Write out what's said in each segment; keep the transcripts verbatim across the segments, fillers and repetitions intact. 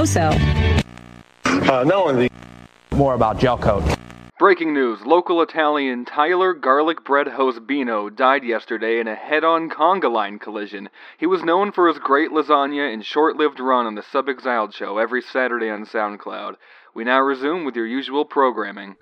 Also, uh, no one more about gel coat. Breaking news, local Italian Tyler Garlic Bread host Bino died yesterday in a head-on conga line collision. He was known for his great lasagna and short-lived run on the Sub-Exiled show every Saturday on SoundCloud. We now resume with your usual programming.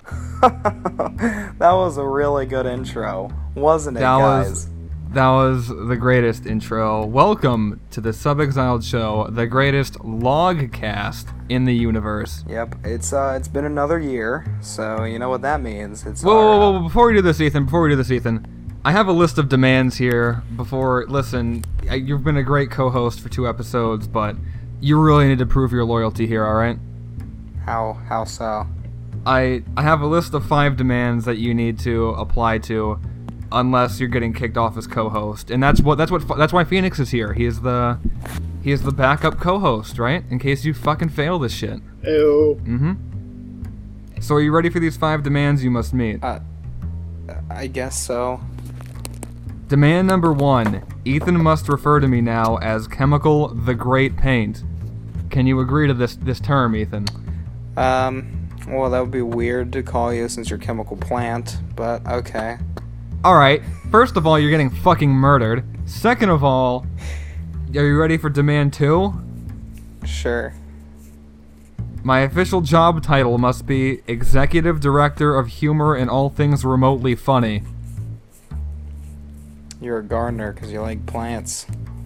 That was a really good intro, wasn't it, that guys? Was, that was the greatest intro. Welcome to the Sub-Exiled show, the greatest log cast in the universe. Yep, it's uh, it's been another year, so you know what that means. It's whoa, our, whoa, whoa, uh, whoa, before we do this, Ethan, before we do this, Ethan, I have a list of demands here before, listen, you've been a great co-host for two episodes, but you really need to prove your loyalty here, alright? How, how so? I, I have a list of five demands that you need to apply to, unless you're getting kicked off as co-host, and that's what that's what that's why Phoenix is here. He is the he is the backup co-host, right? In case you fucking fail this shit. Ew. Mm-hmm. So are you ready for these five demands you must meet? Uh, I guess so. Demand number one: Ethan must refer to me now as Chemical the Great Paint. Can you agree to this this term, Ethan? Um. Well, that would be weird to call you since you're Chemical Plant, but okay. Alright, first of all, you're getting fucking murdered. Second of all, are you ready for demand two? Sure. My official job title must be Executive Director of Humor and All Things Remotely Funny. You're a gardener because you like plants.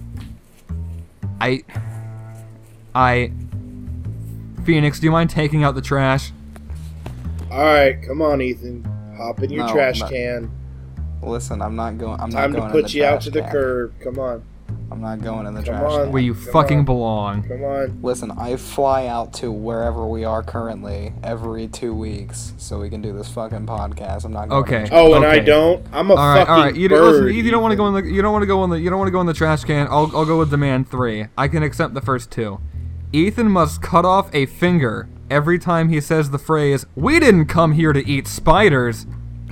I... I... Phoenix, do you mind taking out the trash? Alright, come on, Ethan. Hop in your No, trash not- can. Listen, I'm not going. I'm Time not going to in put the you out trash to the can. curb. Come on. I'm not going in the Come trash on. can. Where you Come fucking on. belong. Come on. Listen, I fly out to wherever we are currently every two weeks so we can do this fucking podcast. I'm not going. Okay. To the Oh, and Okay. I don't? I'm a All right, fucking all right. You, bird. listen, you don't want to go in the. You don't want to go in the. You don't want to go in the trash can. I'll. I'll go with demand three. I can accept the first two. Ethan must cut off a finger every time he says the phrase "We didn't come here to eat spiders."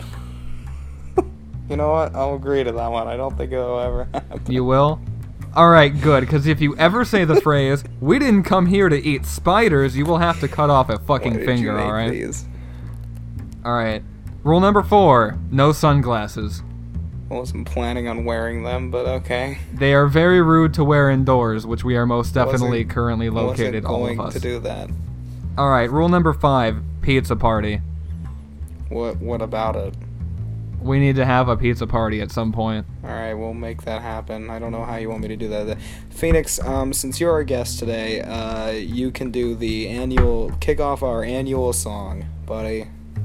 You know what? I'll agree to that one. I don't think it'll ever happen. You will? Alright, good, because if you ever say the phrase, "We didn't come here to eat spiders," you will have to cut off a fucking Why did finger, you make alright? these? Alright. Rule number four, no sunglasses. I wasn't planning on wearing them, but okay. They are very rude to wear indoors, which we are most Wasn't- definitely currently located, wasn't all going of us. to do that. Alright, rule number five, pizza party. What? What about it? We need to have a pizza party at some point. All right, we'll make that happen. I don't know how you want me to do that. Phoenix, um, since you're our guest today, uh, you can do the annual kick off our annual song, buddy.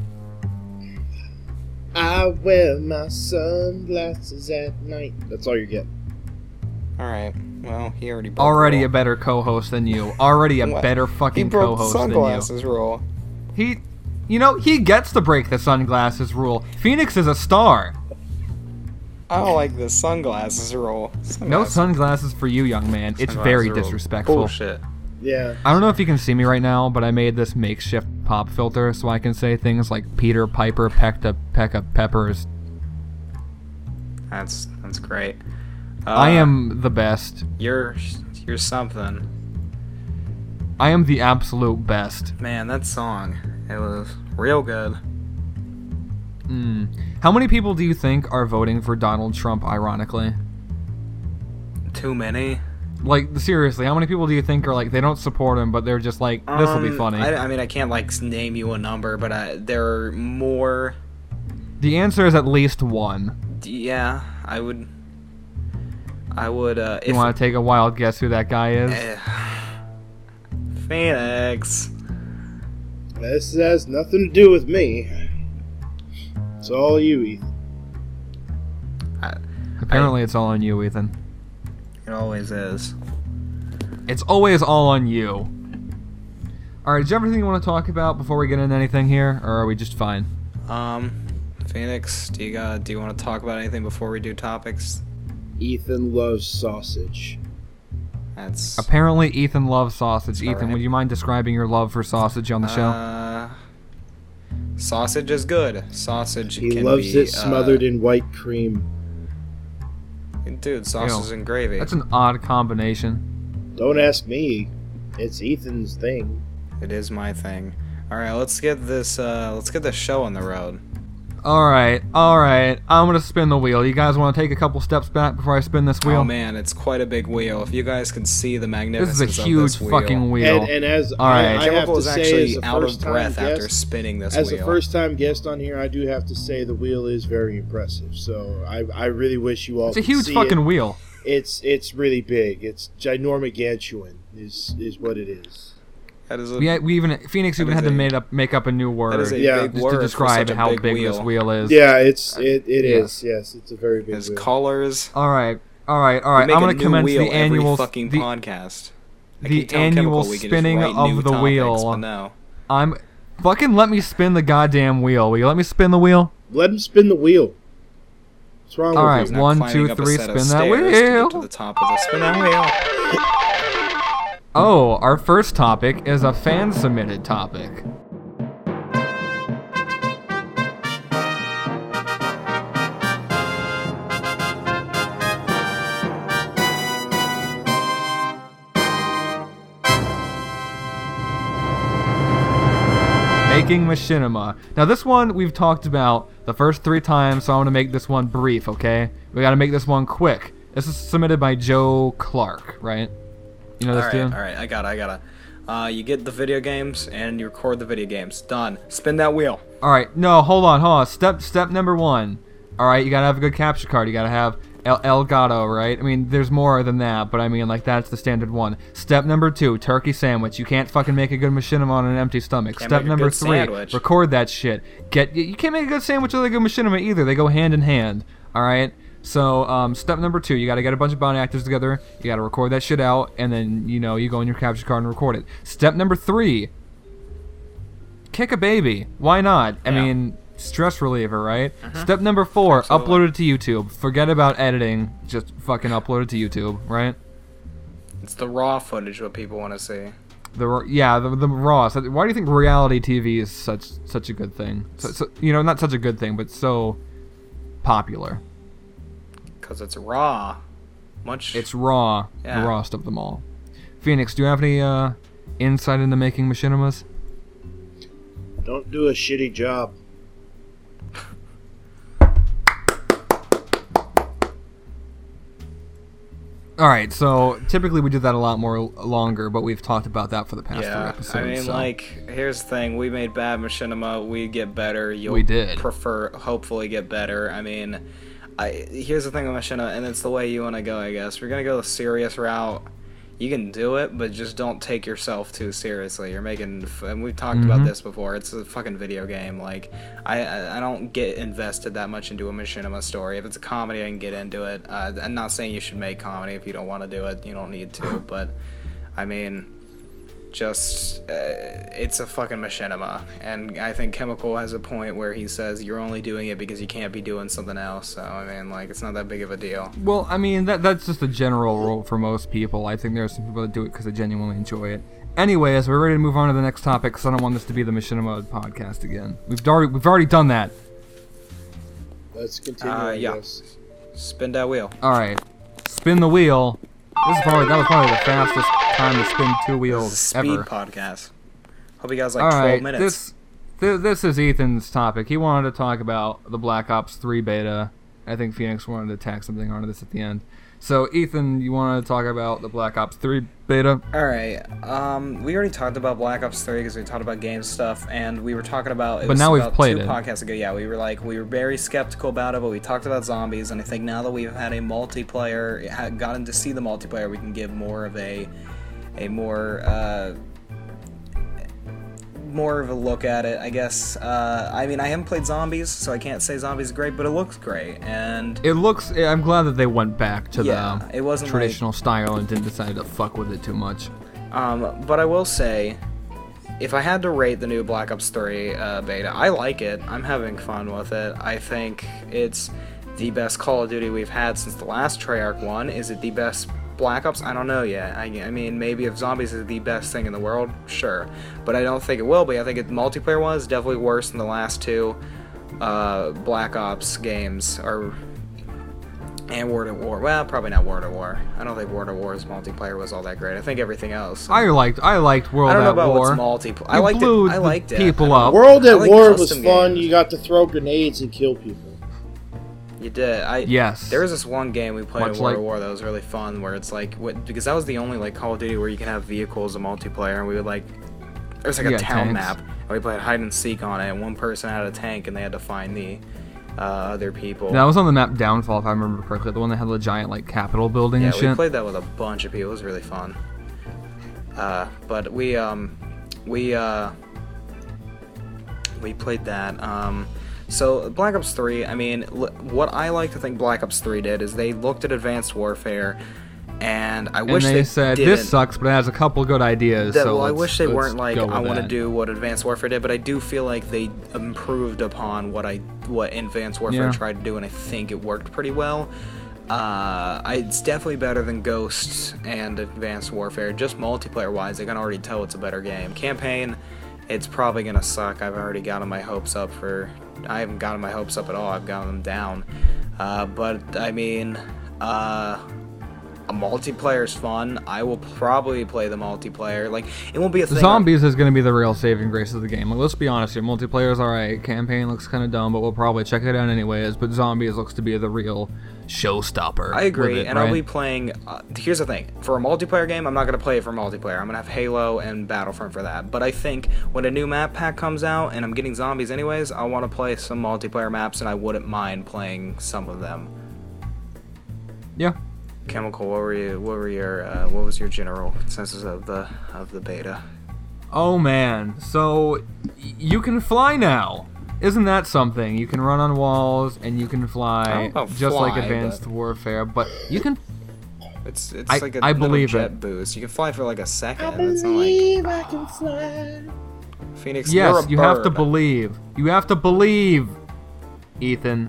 I wear my sunglasses at night. That's all you get. All right. Well, he already broke Already the a better co-host than you. Already a What? better He fucking broke the co-host than you. sunglasses rule. He, you know, he gets to break the sunglasses rule. Phoenix is a star. I don't like the sunglasses rule. No Sunglasses. sunglasses for you, young man. It's very disrespectful. Bullshit. Yeah. I don't know if you can see me right now, but I made this makeshift pop filter so I can say things like Peter Piper pecked a peck of peppers. That's that's great. Uh, I am the best. You're you're something. I am the absolute best. Man, that song, it was real good. Mm. How many people do you think are voting for Donald Trump, ironically? Too many. Like, seriously, how many people do you think are like, they don't support him, but they're just like, this will be Um, funny? I, I mean, I can't like name you a number, but I, there are more. The answer is at least one. Yeah, I would. I would. Uh, You if want to take a wild guess who that guy is? Eh, Phoenix. This has nothing to do with me. It's all you, Ethan. I, Apparently it's all on you, Ethan. it always is. It's always all on you. Alright, is there anything you want to talk about before we get into anything here, or are we just fine? Um, Phoenix, do you got? Do you want to talk about anything before we do topics? Ethan loves sausage. That's Apparently Ethan loves sausage. That's Ethan, alright. would you mind describing your love for sausage on the show? Uh, sausage is good. Sausage He can loves be, it smothered uh, in white cream. Dude, sausage Ew. and gravy. That's an odd combination. Don't ask me. It's Ethan's thing. It is my thing. All right, let's get this. Uh, let's get this show on the road. All right, all right. I'm gonna spin the wheel. You guys want to take a couple steps back before I spin this wheel? Oh man, it's quite a big wheel. If you guys could see the This magnificence is a of huge this wheel. fucking wheel. And, and as All right. I, I have Chemical to is say, actually as a out of first-time breath after guest, spinning this as wheel. a first-time guest on here, I do have to say the wheel is very impressive. So I, I really wish you all. It's a could huge see fucking it. wheel. It's it's really big. It's ginormagantuan is is what it is. That is a, We, we even Phoenix even is had to a- make up make up a new word that is a Yeah. big just word to for describe such a how big big wheel. this wheel is. Yeah, it's it it Yeah. is. Yes, it's a very big His wheel. colors. All right, all right, all We right. make I'm a gonna new commence wheel the annual every fucking the, podcast. I the keep telling annual Chemical we can just spinning write of new the topics, wheel. But no. I'm fucking let me spin the goddamn wheel. Will you let me spin the wheel? Let him spin the wheel. What's wrong All with right, you? He's now one, climbing two, up a three, set of spin that stairs to wheel. get to the top of the spin that wheel. Oh, our first topic is a fan submitted topic. Making machinima. Now this one we've talked about the first three times, so I want to make this one brief, okay? We gotta make this one quick. This is submitted by Joe Clark, right? You know this Alright, dude? alright, I got it, I got it. Uh, you get the video games and you record the video games. Done. Spin that wheel. Alright, no, hold on, hold on. Step step number one. Alright, you gotta have a good capture card. You gotta have El Elgato, right? I mean, there's more than that, but I mean, like, that's the standard one. Step number two, turkey sandwich. You can't fucking make a good machinima on an empty stomach. Can't Step make a number good three, sandwich. record that shit. Get You can't make a good sandwich with a good machinima either. They go hand in hand, alright? So, um, step number two, you gotta get a bunch of bounty actors together, you gotta record that shit out, and then, you know, you go in your capture card and record it. Step number three, kick a baby. Why not? I Yeah. mean, stress reliever, right? Step number four, Absolutely. upload it to YouTube. Forget about editing, just fucking upload it to YouTube, right? It's the raw footage what people want to see. The r- yeah, the the raw. So why do you think reality T V is such such a good thing? So, so, you know, not such a good thing, but so popular. Because it's raw. Much. It's raw, Yeah. the rawest of them all. Phoenix, do you have any uh, insight into making machinimas? Don't do a shitty job. All right, so typically we do that a lot more l- longer, but we've talked about that for the past three Yeah, episodes. I mean, so. like, here's the thing. We made bad machinima. We get better. You'll We did. prefer, hopefully, get better. I mean, I here's the thing with machinima, and it's the way you want to go, I guess. We're going to go the serious route. You can do it, but just don't take yourself too seriously. You're making, f- and we've talked Mhm. about this before. It's a fucking video game. Like, I, I I don't get invested that much into a machinima story. If it's a comedy, I can get into it. Uh, I'm not saying you should make comedy if you don't want to do it. You don't need to, but I mean, just uh, it's a fucking machinima, and I think Chemical has a point where he says you're only doing it because you can't be doing something else. So I mean, like, it's not that big of a deal. Well, I mean, that that's just a general rule for most people. I think there are some people that do it because they genuinely enjoy it. Anyways, we're ready to move on to the next topic because I don't want this to be the Machinima podcast again. We've already we've already done that. Let's continue. Uh, I yeah. guess. Spin that wheel. All right, spin the wheel. This is probably that was probably the fastest time to spin two This is a wheels speed ever. podcast. Hope you guys like All twelve right, minutes. this th- this is Ethan's topic. He wanted to talk about the Black Ops three beta. I think Phoenix wanted to tack something onto this at the end. So Ethan, you wanted to talk about the Black Ops three beta? All right. Um, we already talked about Black Ops three because we talked about game stuff, and we were talking about. It But was now we've about played two it. podcasts ago. Yeah, we were like we were very skeptical about it, but we talked about zombies, and I think now that we've had a multiplayer, ha- gotten to see the multiplayer, we can give more of a, a more uh, more of a look at it, I guess. Uh, I mean, I haven't played zombies, so I can't say zombies is great, but it looks great, and It looks. I'm glad that they went back to yeah, the it wasn't like- traditional style and didn't decide to fuck with it too much. Um, but I will say, if I had to rate the new Black Ops three uh, beta, I like it. I'm having fun with it. I think it's the best Call of Duty we've had since the last Treyarch one. Is it the best Black Ops? I don't know yet. I, I mean, maybe if zombies is the best thing in the world, sure. But I don't think it will be. I think it, multiplayer was definitely worse than the last two uh, Black Ops games. Or And World at War. Well, probably not World at War. I don't think World at War's multiplayer was all that great. I think everything else. I liked I liked World I don't know at about War. what's multiplayer. I You liked blew it. I the liked it. people I up. World I at like War was custom fun. games. You got to throw grenades and kill people. You did. I Yes. There was this one game we played Much in World like- at War that was really fun, where it's like what, because that was the only like Call of Duty where you can have vehicles and multiplayer, and we would like there was like a Yeah, town tanks. map, and we played hide and seek on it, and one person had a tank, and they had to find the uh, other people. That was on the map Downfall, if I remember correctly. The one that had the giant like Capitol building Yeah, and we shit. played that with a bunch of people. It was really fun. Uh, but we um we uh we played that. Um, so Black Ops three. I mean, l- what I like to think Black Ops three did is they looked at Advanced Warfare, and I and wish they, they said didn't. this sucks, but it has a couple good ideas. That, so well, I let's- wish they let's weren't like go I with want to that. do what Advanced Warfare did, but I do feel like they improved upon what I what Advanced Warfare Yeah. tried to do, and I think it worked pretty well. Uh, I, it's definitely better than Ghosts and Advanced Warfare. Just multiplayer wise, I can already tell it's a better game. Campaign, it's probably gonna suck. I've already gotten my hopes up for. I haven't gotten my hopes up at all. I've gotten them down. Uh, but I mean, uh. A multiplayer is fun. I will probably play the multiplayer. Like, it won't be a thing. Zombies is going to be the real saving grace of the game. Like, let's be honest here. Multiplayer's alright. Campaign looks kind of dumb, but we'll probably check it out anyways. But Zombies looks to be the real showstopper. I agree, with it, and right? I'll be playing. Uh, here's the thing: for a multiplayer game, I'm not gonna play it for multiplayer. I'm gonna have Halo and Battlefront for that. But I think when a new map pack comes out, and I'm getting zombies anyways, I want to play some multiplayer maps, and I wouldn't mind playing some of them. Yeah. Chemical, what were you? What were your? Uh, what was your general consensus of the of the beta? Oh man, so y- you can fly now. Isn't that something? You can run on walls and you can I fly, don't know just like fly, Advanced but- Warfare. But you can. It's it's I- like a I little believe jet it. boost. You can fly for like a second. I It's not like believe I can fly. Phoenix. you're Yes, a you have to bird. believe. You have to believe, Ethan.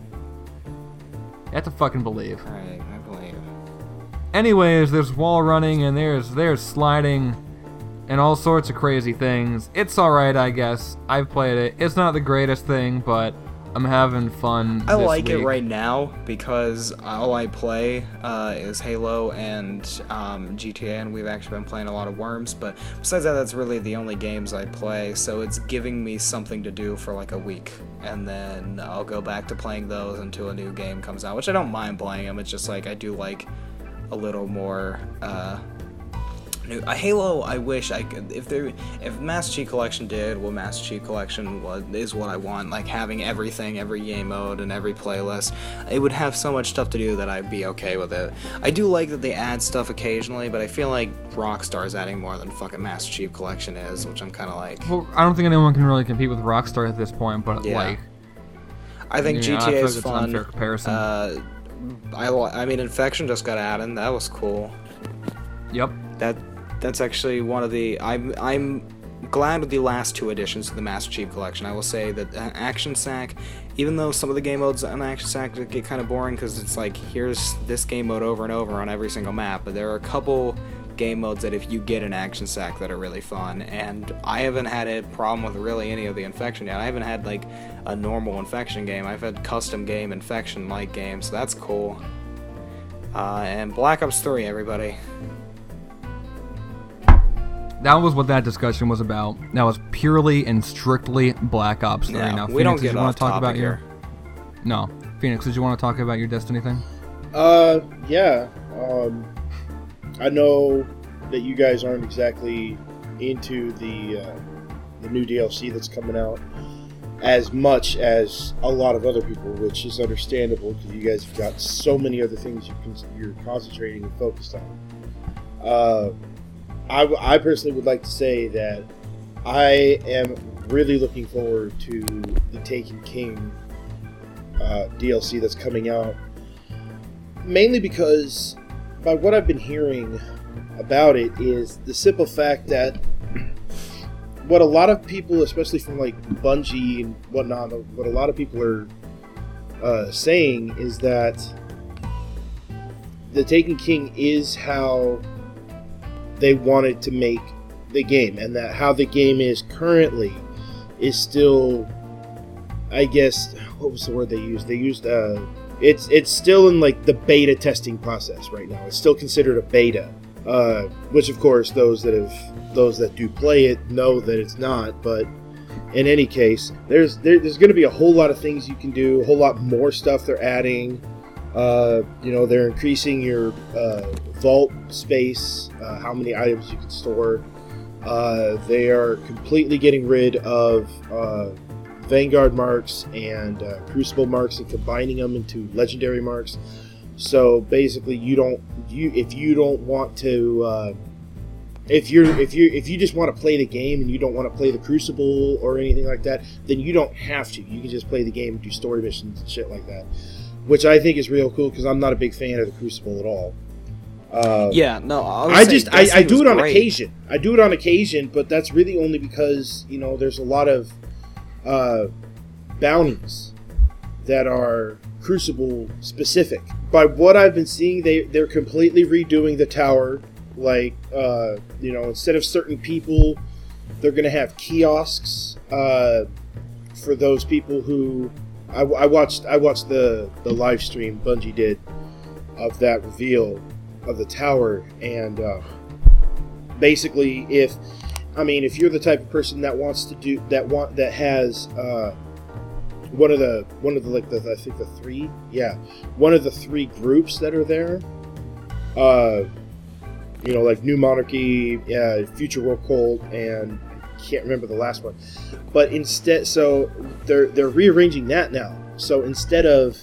You have to fucking believe. Alright, I believe. Anyways, there's wall running and there's there's sliding and all sorts of crazy things. It's alright, I guess. I've played it. It's not the greatest thing, but I'm having fun. I this like it week. right now because all I play uh, is Halo and um, G T A, and we've actually been playing a lot of Worms. But besides that, that's really the only games I play. So it's giving me something to do for like a week, and then I'll go back to playing those until a new game comes out. Which I don't mind playing them. It's just like I do like a little more. Uh, New, uh, Halo, I wish I could. If there, if Master Chief Collection did what Master Chief Collection was, is what I want, like having everything, every game mode, and every playlist, it would have so much stuff to do that I'd be okay with it. I do like that they add stuff occasionally, but I feel like Rockstar's adding more than fucking Master Chief Collection is, which I'm kind of like. Well, I don't think anyone can really compete with Rockstar at this point, but Yeah. like, I think yeah, I G T A feel like is it's an fun. unfair comparison. Uh, I, li- I mean, Infection just got added. That was cool. yep. That that's actually one of the I'm I'm glad with the last two additions to the Master Chief Collection. I will say that uh, Action Sack, even though some of the game modes on Action Sack get kind of boring because it's like here's this game mode over and over on every single map, but there are a couple game modes that if you get an Action Sack that are really fun, and I haven't had a problem with really any of the Infection yet. I haven't had like a normal Infection game. I've had custom game Infection like games, so that's cool. Uh, and Black Ops three, everybody. That was what that discussion was about. That was purely and strictly Black Ops three. No, now, we Phoenix, don't did get you want off to talk topic about here. your? No, Phoenix, did you want to talk about your Destiny thing? Uh, yeah. Um, I know that you guys aren't exactly into the uh, the new D L C that's coming out as much as a lot of other people, which is understandable because you guys have got so many other things you can, you're concentrating and focused on. Uh, I, I personally would like to say that I am really looking forward to the Taken King uh, D L C that's coming out, mainly because by what I've been hearing about it is the simple fact that what a lot of people, especially from like Bungie and whatnot, what a lot of people are uh, saying is that the Taken King is how they wanted to make the game, and that how the game is currently is still, I guess, what was the word they used? They used uh, it's it's still in like the beta testing process right now. It's still considered a beta, uh, which of course those that have those that do play it know that it's not. But in any case, there's there, there's going to be a whole lot of things you can do, a whole lot more stuff they're adding. Uh, you know, they're increasing your uh, vault space, uh, how many items you can store. Uh, they are completely getting rid of uh, Vanguard marks and uh, Crucible marks and combining them into legendary marks. So basically, you don't you if you don't want to uh, if you're if you if you just want to play the game and you don't want to play the Crucible or anything like that, then you don't have to. You can just play the game and do story missions and shit like that, which I think is real cool because I'm not a big fan of the Crucible at all. Uh, yeah, no, I, I just I, I do it on great. occasion. I do it on occasion, but that's really only because you know there's a lot of uh, bounties that are Crucible specific. By what I've been seeing, they they're completely redoing the tower. Like uh, you know, instead of certain people, they're gonna have kiosks uh, for those people who. I, I watched I watched the the live stream Bungie did of that reveal of the tower, and uh, basically, if I mean, if you're the type of person that wants to do that, want that has uh, one of the one of the like the I think the three, yeah, one of the three groups that are there, uh, you know, like New Monarchy, uh, Future World Cold, and I can't remember the last one, but instead, so they're they're rearranging that now. So instead of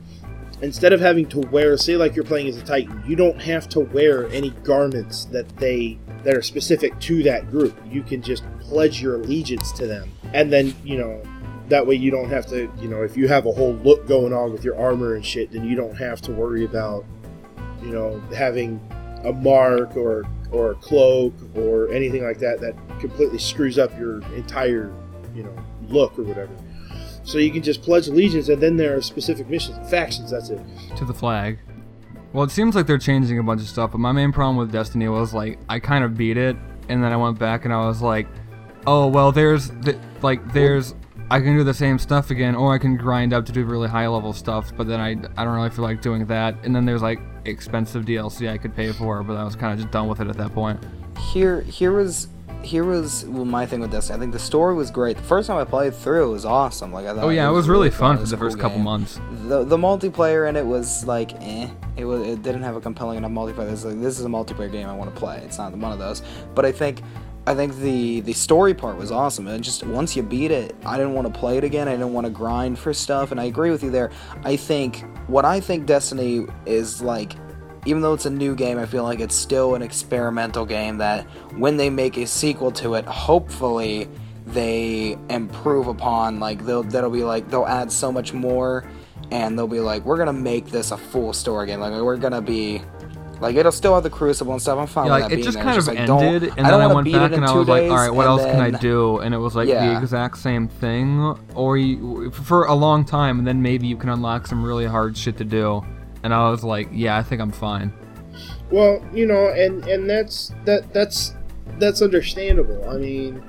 Instead of having to wear, say like you're playing as a Titan, you don't have to wear any garments that they that are specific to that group. You can just pledge your allegiance to them. And then, you know, that way you don't have to, you know, if you have a whole look going on with your armor and shit, then you don't have to worry about, you know, having a mark or or a cloak or anything like that that completely screws up your entire, you know, look or whatever. So you can just pledge allegiance, and then there are specific missions, factions, that's it. To the flag. Well, it seems like they're changing a bunch of stuff, but my main problem with Destiny was, like, I kind of beat it, and then I went back and I was like, oh, well, there's, the, like, there's, I can do the same stuff again, or I can grind up to do really high-level stuff, but then I, I don't really feel like doing that. And then there's, like, expensive D L C I could pay for, but I was kind of just done with it at that point. Here, here was... Here was well, my thing with Destiny. I think the story was great. The first time I played through, it was awesome. Like I thought. Oh yeah, it was, it was really really fun for the cool first game. couple months. The the multiplayer in it was like, eh. It was. It didn't have a compelling enough multiplayer. It's like, this is a multiplayer game I want to play. It's not one of those. But I think, I think the the story part was awesome. And just once you beat it, I didn't want to play it again. I didn't want to grind for stuff. And I agree with you there. I think what I think Destiny is like. Even though it's a new game, I feel like it's still an experimental game that when they make a sequel to it, hopefully they improve upon. Like they'll that'll be like they'll add so much more, and they'll be like, we're gonna make this a full story game. Like we're gonna be like it'll still have the Crucible and stuff. I'm fine Yeah, with like that it being just there. kind It's of just like, ended, don't, and I then don't I wanna went beat it back in and I two was like, all right, days, what else and can I then- do? And it was like Yeah. the exact same thing, or you, for a long time, and then maybe you can unlock some really hard shit to do. And I was like, yeah, I think I'm fine. Well, you know, and, and that's that that's that's understandable. I mean,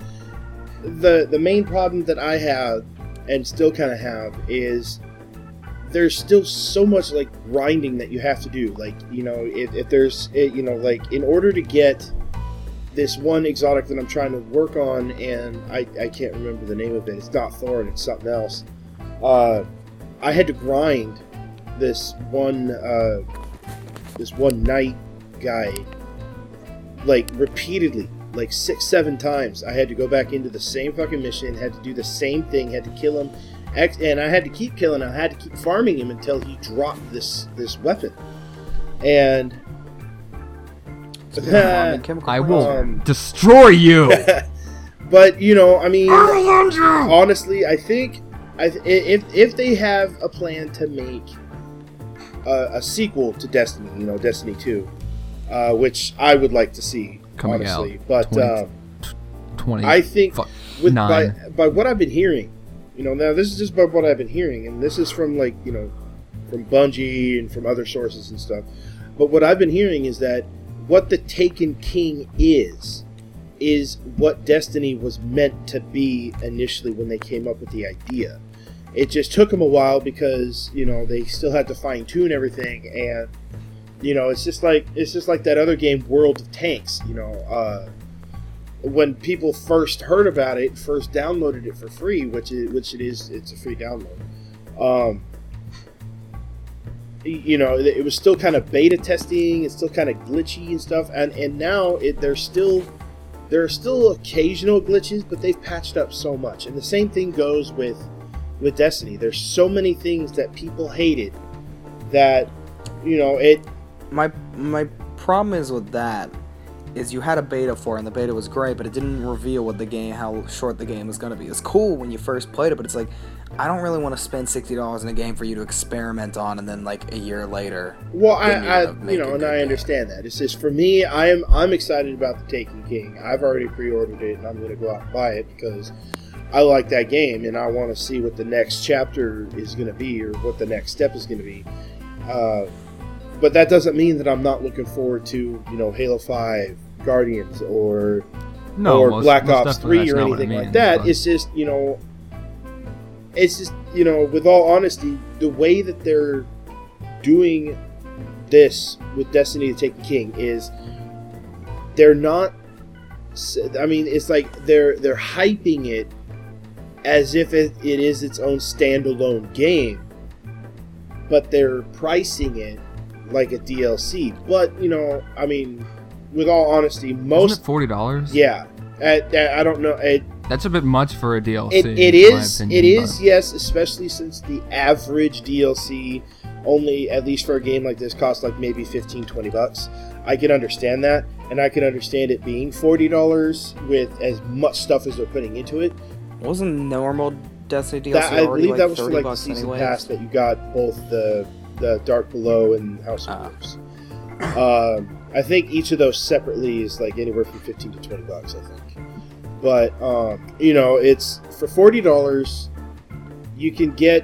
the the main problem that I have and still kind of have is there's still so much like grinding that you have to do. Like, you know, if, if there's it, you know, like in order to get this one exotic that I'm trying to work on, and I, I can't remember the name of it. It's not Thorn, it's something else. Uh, I had to grind this one uh, this one knight guy like repeatedly, like six seven times. I had to go back into the same fucking mission, had to do the same thing, had to kill him, and I had to keep killing him. I had to keep farming him until he dropped this this weapon. And I will Um, destroy you. but you know, I mean, honestly, I think I th- if if they have a plan to make a, a sequel to Destiny, you know, Destiny two. Uh, which I would like to see, Coming honestly. out But twenty, um, twenty. I think fuck, with by, nine. by what I've been hearing, you know, now this is just by what I've been hearing, and this is from like, you know, from Bungie and from other sources and stuff. But what I've been hearing is that what the Taken King is, is what Destiny was meant to be initially when they came up with the idea. It just took them a while because, you know, they still had to fine tune everything, and you know, it's just like it's just like that other game, World of Tanks. You know, uh, when people first heard about it, first downloaded it for free, which it, which it is, it's a free download. Um, you know, it was still kind of beta testing, it's still kind of glitchy and stuff, and and now it there's still there are still occasional glitches, but they've patched up so much. And the same thing goes with with Destiny. There's so many things that people hated that, you know, it. My my problem is with that is you had a beta for it, and the beta was great, but it didn't reveal what the game, how short the game was going to be. It's cool when you first played it, but it's like, I don't really want to spend sixty dollars in a game for you to experiment on, and then like a year later. Well, I, I you know, and I game. understand that. It's just for me, I am I'm excited about the Taken King. I've already pre-ordered it, and I'm going to go out and buy it because I like that game, and I want to see what the next chapter is going to be, or what the next step is going to be. Uh, But that doesn't mean that I'm not looking forward to, you know, Halo five, Guardians, or no, or most, Black most Ops three, or anything I mean, like that. But... It's just, you know, it's just, you know, with all honesty, the way that they're doing this with Destiny: The Taken King is they're not. I mean, it's like they're they're hyping it as if it, it is its own standalone game, but they're pricing it like a D L C. But, you know, I mean, with all honesty, most... Isn't it forty dollars? Yeah. I, I don't know. It, That's a bit much for a D L C. It, it is, opinion, it is, but... yes, especially since the average D L C only, at least for a game like this, costs like maybe fifteen, twenty bucks. I can understand that, and I can understand it being forty dollars with as much stuff as they're putting into it. Wasn't normal Destiny D L C that, I already believe like that was for thirty like the bucks season anyways? pass that you got both the the Dark Below and House of Wolves. Um, I think each of those separately is like anywhere from fifteen to twenty bucks, I think. But um, you know, it's for forty dollars, you can get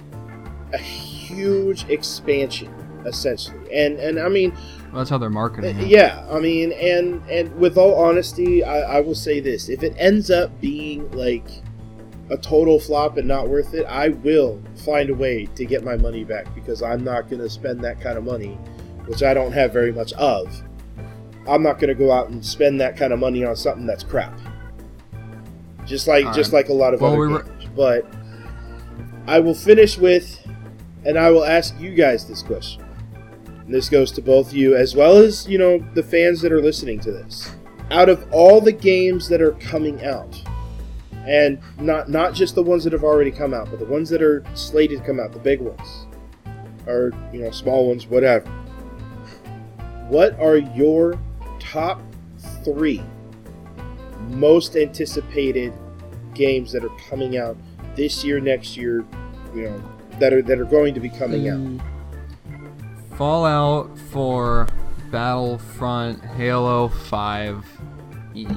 a huge expansion essentially, and and I mean, well, that's how they're marketing it. Yeah, I mean, and and with all honesty, I, I will say this: if it ends up being like a total flop and not worth it, I will find a way to get my money back, because I'm not going to spend that kind of money, which I don't have very much of. I'm not going to go out and spend that kind of money on something that's crap. Just like, all just right. like a lot of well, other we games. Were... But I will finish with, and I will ask you guys this question. And this goes to both you, as well as, you know, the fans that are listening to this. Out of all the games that are coming out, and not not just the ones that have already come out, but the ones that are slated to come out, the big ones, or, you know, small ones, whatever. What are your top three most anticipated games that are coming out this year, next year, you know, that are that are going to be coming mm. out? Fallout four, Battlefront, Halo five. Yeah.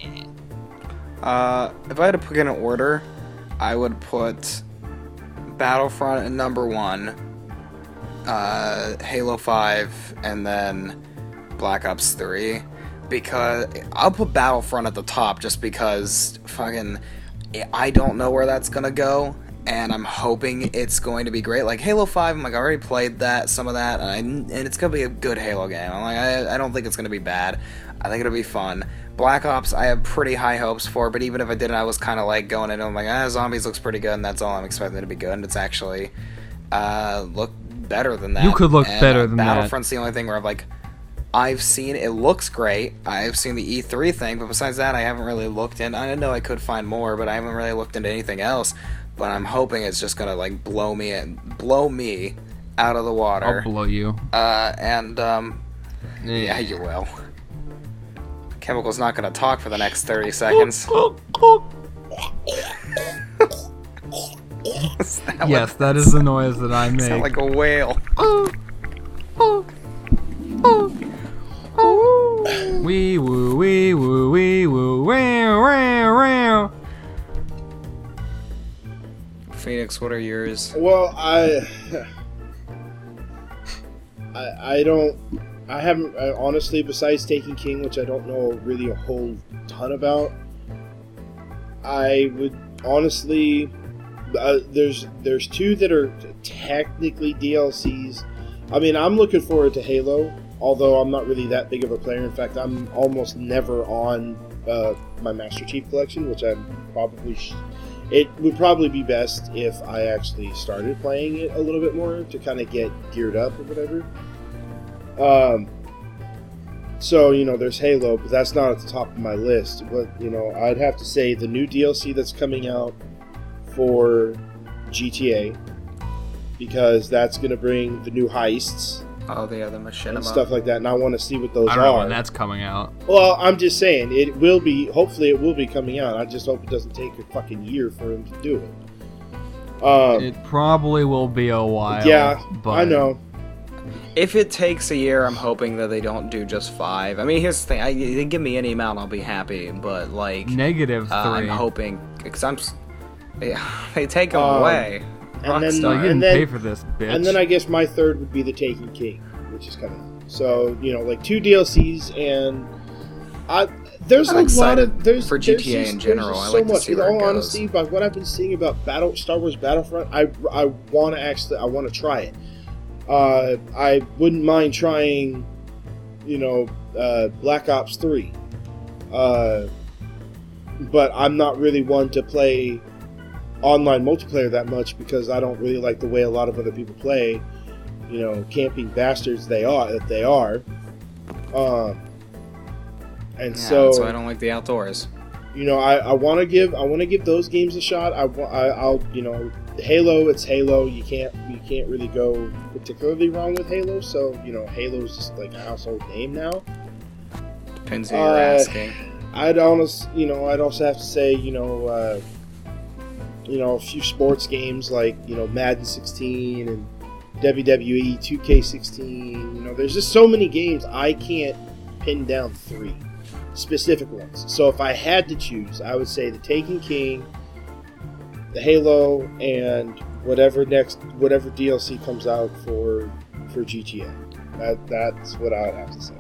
Uh, if I had to put in an order, I would put Battlefront at number one, uh, Halo five, and then Black Ops three. Because I'll put Battlefront at the top just because fucking I don't know where that's gonna go, and I'm hoping it's going to be great. Like Halo five, I'm like I already played that, some of that, and, I, and it's gonna be a good Halo game. I'm like I, I don't think it's gonna be bad. I think it'll be fun. Black Ops, I have pretty high hopes for, but even if I didn't, I was kind of like going in, I'm like, ah, Zombies looks pretty good, and that's all I'm expecting to be good, and it's actually uh, look better than that. You could look and, better uh, than Battlefront's that. Battlefront's the only thing where I've like, I've seen, it looks great, I've seen the E three thing, but besides that, I haven't really looked in, I know I could find more, but I haven't really looked into anything else, but I'm hoping it's just gonna like blow me in, blow me out of the water. I'll blow you. Uh, and, um, yeah, you will. Chemical's not going to talk for the next thirty seconds. that yes, that is the noise that I make. Sound like a whale. Wee woo wee woo wee woo wow wow wow. Phoenix, what are yours? Well, I, I, I don't. I haven't, I, honestly, besides Taken King, which I don't know really a whole ton about, I would honestly uh, there's there's two that are technically D L Cs. I mean, I'm looking forward to Halo, although I'm not really that big of a player. In fact, I'm almost never on uh, my Master Chief Collection, which I'm probably. Sh- it would probably be best if I actually started playing it a little bit more to kind of get geared up or whatever. Um. So, you know, there's Halo, but that's not at the top of my list. But, you know, I'd have to say the new D L C that's coming out for G T A, because that's going to bring the new heists Oh, the other machinima. and stuff like that, and I want to see what those I don't know are. when that's coming out. Well, I'm just saying, it will be, hopefully it will be coming out. I just hope it doesn't take a fucking year for him to do it. Um, It probably will be a while. yeah, but I know. If it takes a year, I'm hoping that they don't do just five. I mean, here's the thing: I, they give me any amount, I'll be happy. But like, Negative three. uh, I'm hoping because I'm. s- They, they take them Um, away. and then- So Rockstar. you didn't and then- pay for this, bitch. And then I guess my third would be the Taken King, which is coming out. So, you know, like two D L Cs, and I there's I'm a lot excited of there's for there's G T A just- in there's general. just I so like to much. see In where it all goes. honesty, by what I've been seeing about Battle Star Wars Battlefront, I I want to actually I want to try it. Uh, I wouldn't mind trying, you know, uh, Black Ops three. Uh, but I'm not really one to play online multiplayer that much because I don't really like the way a lot of other people play. You know, camping bastards they are that they are. Um, and Yeah, so that's why I don't like the outdoors. you know, I, I want to give I want to give those games a shot. I, wa- I I'll you know, Halo, it's Halo. You can't you can't really go particularly wrong with Halo. So you know, Halo's just like a household name now. Depends who you're Uh, asking. I'd almost you know I'd also have to say you know uh, you know a few sports games like you know Madden sixteen and W W E two K sixteen. You know, there's just so many games I can't pin down three specific ones. So if I had to choose, I would say the Taken King, the Halo, and whatever next whatever D L C comes out for for G T A. That that's what I would have to say.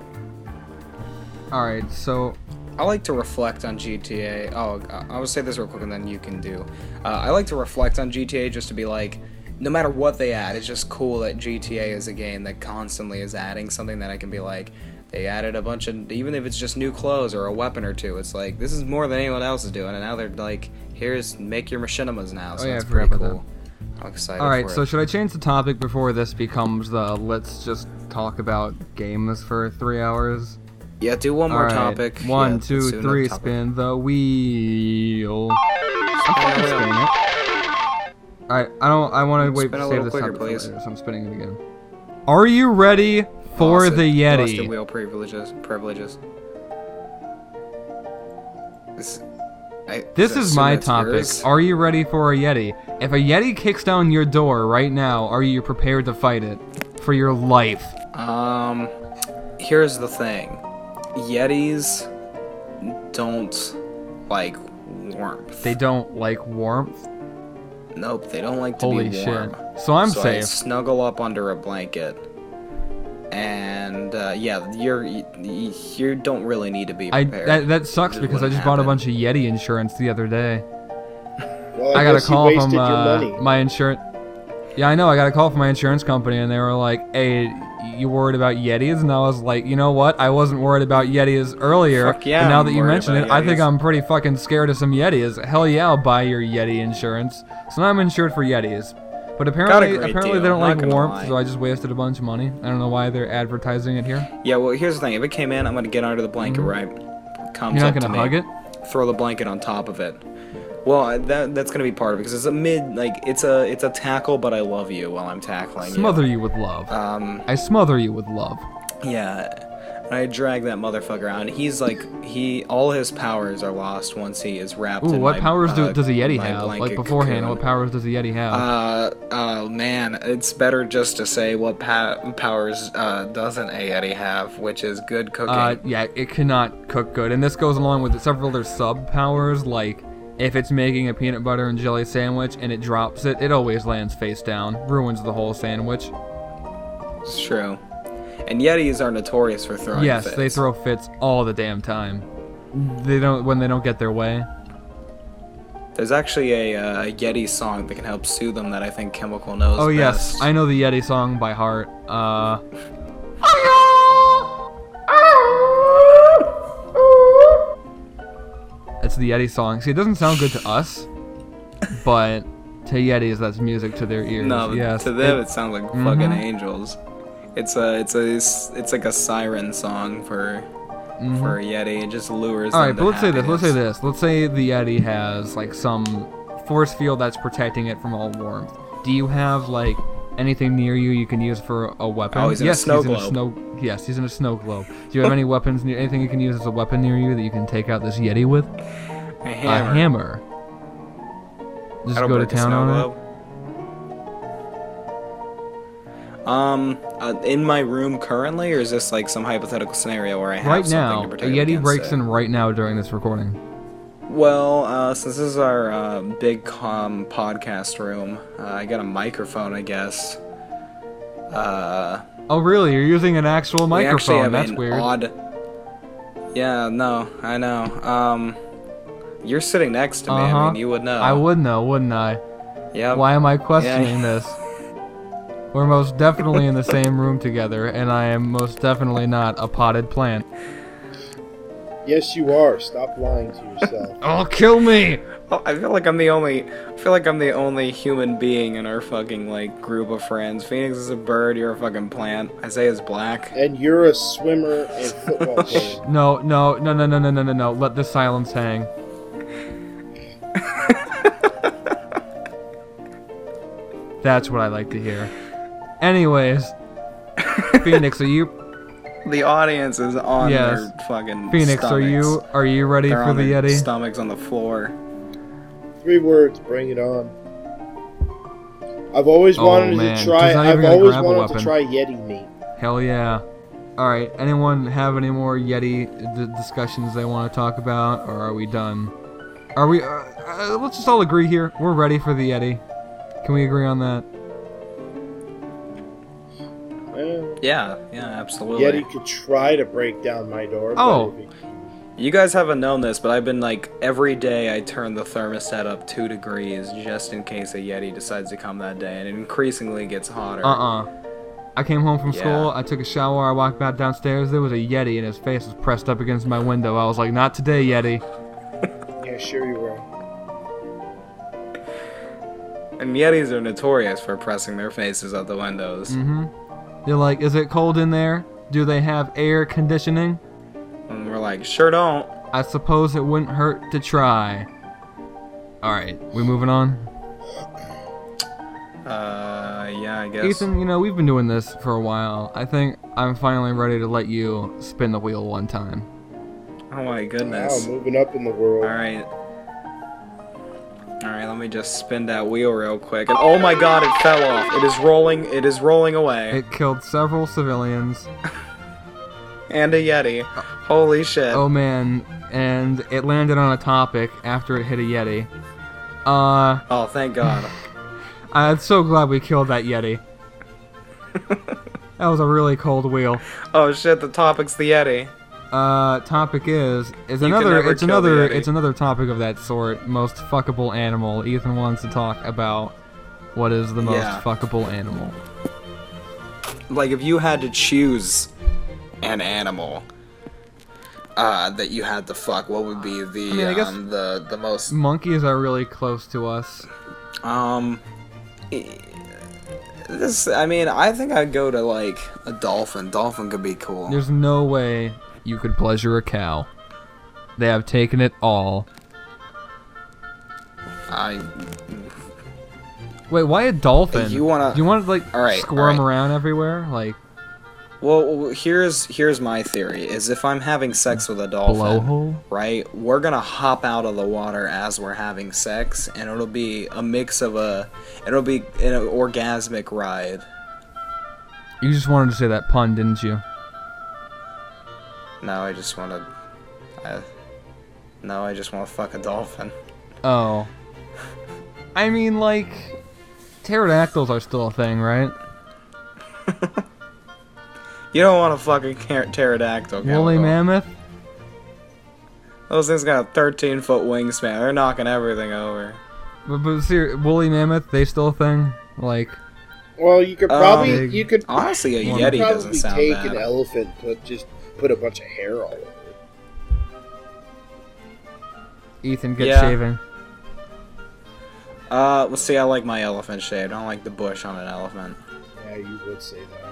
All right, so I like to reflect on G T A. Oh, I will say this real quick and then you can do. Uh, I like to reflect on G T A just to be like, no matter what they add, it's just cool that G T A is a game that constantly is adding something that I can be like, they added a bunch of, even if it's just new clothes or a weapon or two, it's like, this is more than anyone else is doing, and now they're like, here's, make your machinimas now, so Oh, yeah, that's I forgot pretty about cool. I'm excited all right, for so it. should I change the topic before this becomes the let's just talk about games for three hours? Yeah, do one All more right, topic. One, Yeah, two, let's do another three. topic. Spin the wheel. I'm fucking spinning it. All right, I don't. I want to wait Spin to a save little this quicker, topic for please. later, so I'm spinning it again. Are you ready for Busted- the busted Yeti? wheel privileges. Privileges. This, I, This I is assume my that's topic. yours? Are you ready for a Yeti? If a Yeti kicks down your door right now, are you prepared to fight it for your life? Um, here's the thing. Yetis don't like warmth. They don't like warmth. Nope, they don't like to Holy be shit. warm. So I'm so I safe. snuggle up under a blanket. And uh, yeah, you're you, you don't really need to be I prepared. that, that sucks It because I wouldn't just bought a happen. bunch of Yeti insurance the other day. Well, I got a guess you call wasted from your uh, money. my insurance. Yeah, I know. I got a call from my insurance company, and they were like, "Hey, you worried about Yetis?" And I was like, "You know what? I wasn't worried about Yetis earlier. Fuck yeah, but now I'm that you worried mention it, about I think Yetis." I'm pretty fucking scared of some Yetis. Hell yeah, I'll buy your Yeti insurance. So now I'm insured for Yetis. But apparently, great apparently deal, they don't not like gonna warmth, lie. so I just wasted a bunch of money. I don't know why they're advertising it here. Yeah, well, here's the thing. If it came in, I'm gonna get under the blanket, right? Comes Mm-hmm. You're not up to gonna me, hug it? throw the blanket on top of it. Well, I- that that's gonna be part of it because it's a mid, like it's a it's a tackle, but I love you while I'm tackling Smother you. you with love. Um, I smother you with love. yeah. And I drag that motherfucker out, and he's like, he, all his powers are lost once he is wrapped Ooh, in what my, powers do, uh, does a Yeti my have? Like blanket beforehand, cocoon. what powers does a Yeti have? Uh, oh man, it's better just to say what pa- powers uh, doesn't a Yeti have, which is good cooking. Uh, yeah, it cannot cook good, and this goes along with several other sub powers. Like if it's making a peanut butter and jelly sandwich and it drops it, it always lands face down, ruins the whole sandwich. It's true. And Yetis are notorious for throwing yes, fits. they throw fits all the damn time. They don't when they don't get their way. There's actually a uh, Yeti song that can help soothe them that I think Chemical knows Oh best. yes, I know the Yeti song by heart. Uh. It's the Yeti song. See, it doesn't sound good to us, but to Yetis, that's music to their ears. No, yes, to them it- it, sounds like Mhm. fucking angels. It's a, it's a, it's, it's like a siren song for, Mhm. for a Yeti. It just lures All them right, to but let's say this. Let's say happiness. this. Let's say the Yeti has like some force field that's protecting it from all warmth. Do you have like anything near you you can use for a weapon? Oh, he's in a yes, snow he's in a globe. snow. Yes, he's in a snow globe. Do you have any weapons? Near, anything you can use as a weapon near you that you can take out this Yeti with? A hammer. A hammer. Just That'll go to break a town snow on globe. Um, uh, in my room currently, or is this like some hypothetical scenario where I it. have Right something now, to a protect Yeti against breaks it? in right now during this recording. Well, uh, since this is our uh, big com podcast room, uh, I got a microphone, I guess. Uh, Oh, really? You're using an actual we actually microphone? have That's an weird. odd. Yeah, no, I know. Um, you're sitting next to me. I Uh-huh. mean, you would know. I would know, wouldn't I? Yeah. Why am I questioning Yeah. this? We're most definitely in the same room together, and I am most definitely not a potted plant. Yes, you are. Stop lying to yourself. Oh, kill me! Oh, I feel like I'm the only. I feel like I'm the only human being in our fucking like group of friends. Phoenix is a bird. You're a fucking plant. Isaiah's black. And you're a swimmer and football player. No, no, no, no, no, no, no, no, no. Let the silence hang. That's what I like to hear. Anyways, Phoenix, are you? The audience is on Yes. their fucking. Phoenix, are you? stomachs. Are you ready They're for on the their Yeti? Stomachs on the floor. Three words. Bring it on. I've always Oh, wanted man. to try. He's not I've even gonna always grab a wanted weapon. to try Yeti meat. Hell yeah! All right. Anyone have any more Yeti d- discussions they want to talk about, or are we done? Are we? Uh, uh, let's just all agree here. We're ready for the Yeti. Can we agree on that? Eh, Yeah, yeah, absolutely. Yeti could try to break down my door. but Oh. it'd be- You guys haven't known this, but I've been like every day I turn the thermostat up two degrees just in case a Yeti decides to come that day, and it increasingly gets hotter. Uh-uh. I came home from Yeah. school. I took a shower. I walked back downstairs. There was a Yeti, and his face was pressed up against my window. I was like, "Not today, Yeti." Yeah, sure you were. And Yetis are notorious for pressing their faces out the windows. Mm-hmm. They're like, "Is it cold in there? Do they have air conditioning?" And we're like, sure don't. I suppose it wouldn't hurt to try. All right, we moving on. Uh, yeah, I guess. Ethan, you know, we've been doing this for a while. I think I'm finally ready to let you spin the wheel one time. Oh my Wow, goodness. moving up in the world. Alright. Alright, let me just spin that wheel real quick. And oh my god, it fell off. It is rolling, it is rolling away. It killed several civilians. And a Yeti. Holy shit. Oh man, and it landed on a topic after it hit a Yeti. Uh, Oh, thank god. I'm so glad we killed that Yeti. That was a really cold wheel. Oh shit, the topic's the Yeti. Uh, topic is is You can another never it's kill the another Yeti. it's another topic of that sort. Most fuckable animal. Ethan wants to talk about what is the most Yeah. fuckable animal. Like, if you had to choose an animal uh, that you had to fuck, what would be the I mean, I guess- um, the the most Monkeys are really close to us. um eh, this I mean I think I'd go to like a dolphin. Dolphin could be cool. There's no way you could pleasure a cow. They have taken it all. I Wait, why a dolphin? You wanna- Do you want to like All right, squirm all right. around everywhere? Like well here's here's my theory is if I'm having sex with a dolphin, blowhole? right, we're gonna hop out of the water as we're having sex, and it'll be a mix of a it'll be an orgasmic ride. You just wanted to say that pun, didn't you? No, I just want to. I, no, I just want to fuck a dolphin. Oh. I mean, like, pterodactyls are still a thing, right? You don't want to fuck a car- pterodactyl. Woolly Chemical. mammoth? Those things got a thirteen foot wingspan. They're knocking everything over. But, but ser- woolly mammoth, they still a thing? Like, Well, you could probably Um, you could Honestly, a you Yeti could doesn't probably sound take bad. an elephant, but just put a bunch of hair all over it. Ethan, get Yeah. shaving. Uh, let's see. I like my elephant shaved. I don't like the bush on an elephant. Yeah, you would say that.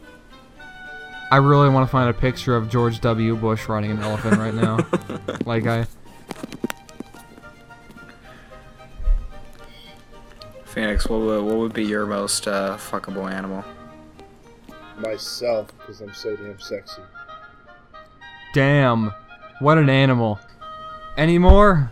I really want to find a picture of George W. Bush riding an elephant right now. Like, I... Phoenix, what would, what would be your most uh, fuckable animal? Myself, because I'm so damn sexy. Damn. What an animal. Any more?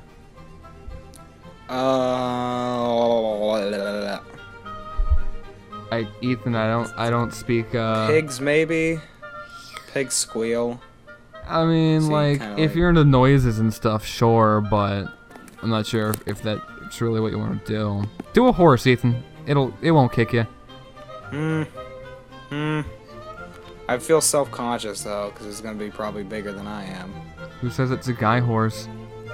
Uh, I, Ethan, I don't, I don't speak, uh... pigs, maybe. Pigs squeal. I mean, See, like, kinda if like- you're into noises and stuff, sure, but I'm not sure if, if that's really what you want to do. Do a horse, Ethan. It'll, it won't kick you. Hmm. Hmm. I feel self-conscious though, because it's gonna be probably bigger than I am. Who says it's a guy horse?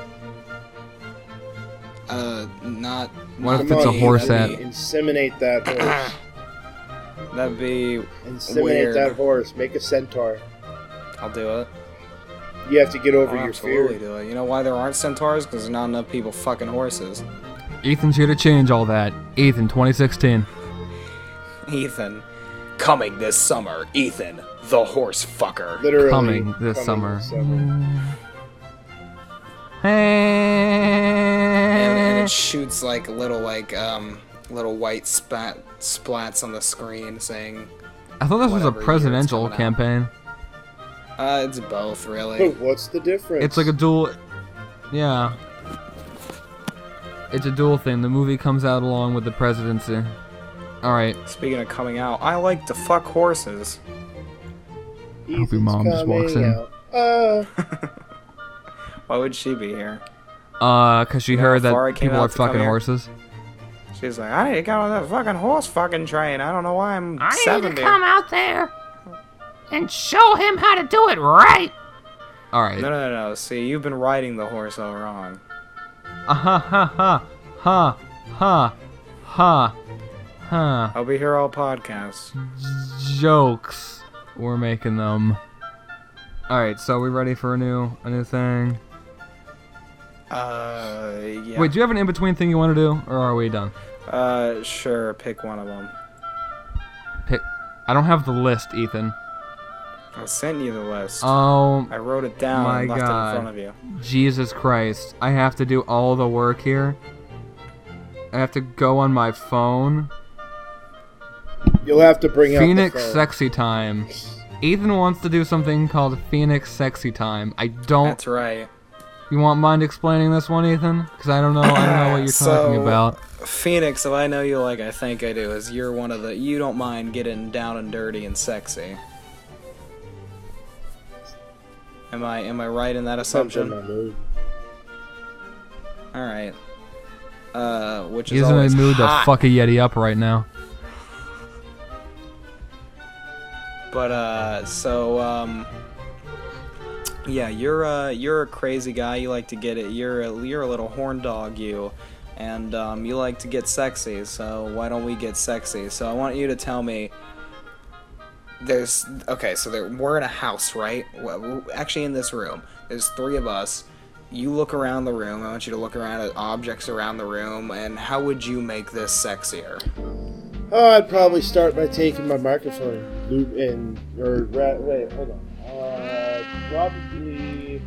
Uh, not. What not if it's a me, horse that'd at- Inseminate that horse. be- That'd be. Inseminate Weird. that horse. Make a centaur. I'll do it. You have to get over I'll your absolutely fear. do it. You know why there aren't centaurs? Because there's not enough people fucking horses. Ethan's here to change all that. Ethan, twenty sixteen. Ethan. Coming this summer, Ethan, the horse fucker. Literally Coming this coming summer. this summer. And, and Hey. it shoots like little like um little white spat splats on the screen saying I thought this was a whatever year it's presidential coming out. campaign. uh it's both But really. what's the difference? It's like a dual. Yeah. It's a dual thing. The movie comes out along with the presidency. Alright. Speaking of coming out, I like to fuck horses. Ethan's your mom just walks coming in. out. Uh, Why would she be here? Uh, cause she You know heard how far I that came people out are to come fucking here? horses. She's like, I need to get on that fucking horse fucking train. I don't know why I'm I seventy. need to come out there and show him how to do it right. Alright. No, no, no, no. See, you've been riding the horse all wrong. Ah ha ha ha ha ha ha ha. I'll be here all podcasts. Jokes. We're making them. Alright, so we ready for a new a new thing? Uh, yeah. Wait, do you have an in-between thing you want to do, or are we done? Uh, sure. Pick one of them. Pick. I don't have the list, Ethan. I sent you the list. Oh, I wrote it down my and left God. it in front of you. Jesus Christ. I have to do all the work here. I have to go on my phone. you'll have to bring Phoenix out the phone. Sexy Time. Ethan wants to do something called Phoenix Sexy Time. I don't... That's right. You want mind explaining this one, Ethan? Because I don't know. I don't know what you're talking So- about. Phoenix, if I know you like I think I do, is you're one of the you don't mind getting down and dirty and sexy. Am I am I right in that Something assumption? I moved. All right. Uh, which is He's in a always mood hot. to fuck a Yeti up right now. But uh, so um, yeah, you're uh, you're a crazy guy. You like to get it. You're a, you're a little horn dog, you, and um, you like to get sexy. So why don't we get sexy? So I want you to tell me. There's okay. So there, we're in a house, right? Well, we're actually, in this room, there's three of us. You look around the room. I want you to look around at objects around the room, and how would you make this sexier? Oh, I'd probably start by taking my microphone loop in, or ra- wait, hold on. Uh, probably.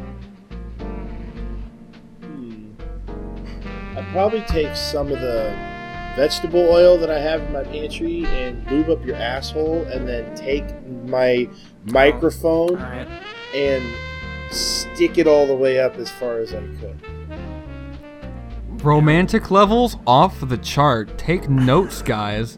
Hmm. I'd probably take some of the vegetable oil that I have in my pantry and lube up your asshole, and then take my microphone All right. and stick it all the way up as far as I could. Romantic levels off the chart. Take notes, guys.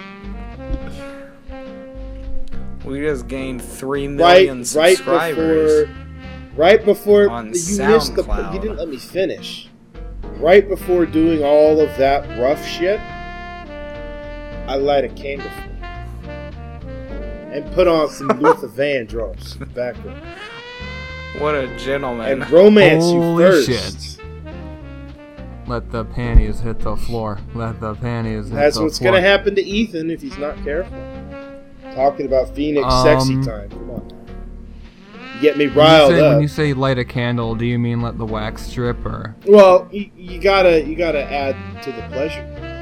We just gained three Right, million right subscribers. before, right before On you missed the. SoundCloud. You didn't let me finish. Right before doing all of that rough shit, I light a candle and put on some Luther Vandross in the background. What a gentleman. and romance Holy you first. shit. Let the panties hit the floor. Let the panties hit That's the what's floor. gonna happen to Ethan if he's not careful. Talking about Phoenix Um, sexy time. Come on. You get me When you, riled say, up. when you say light a candle, do you mean let the wax strip or? Well, you, you gotta you gotta add to the pleasure.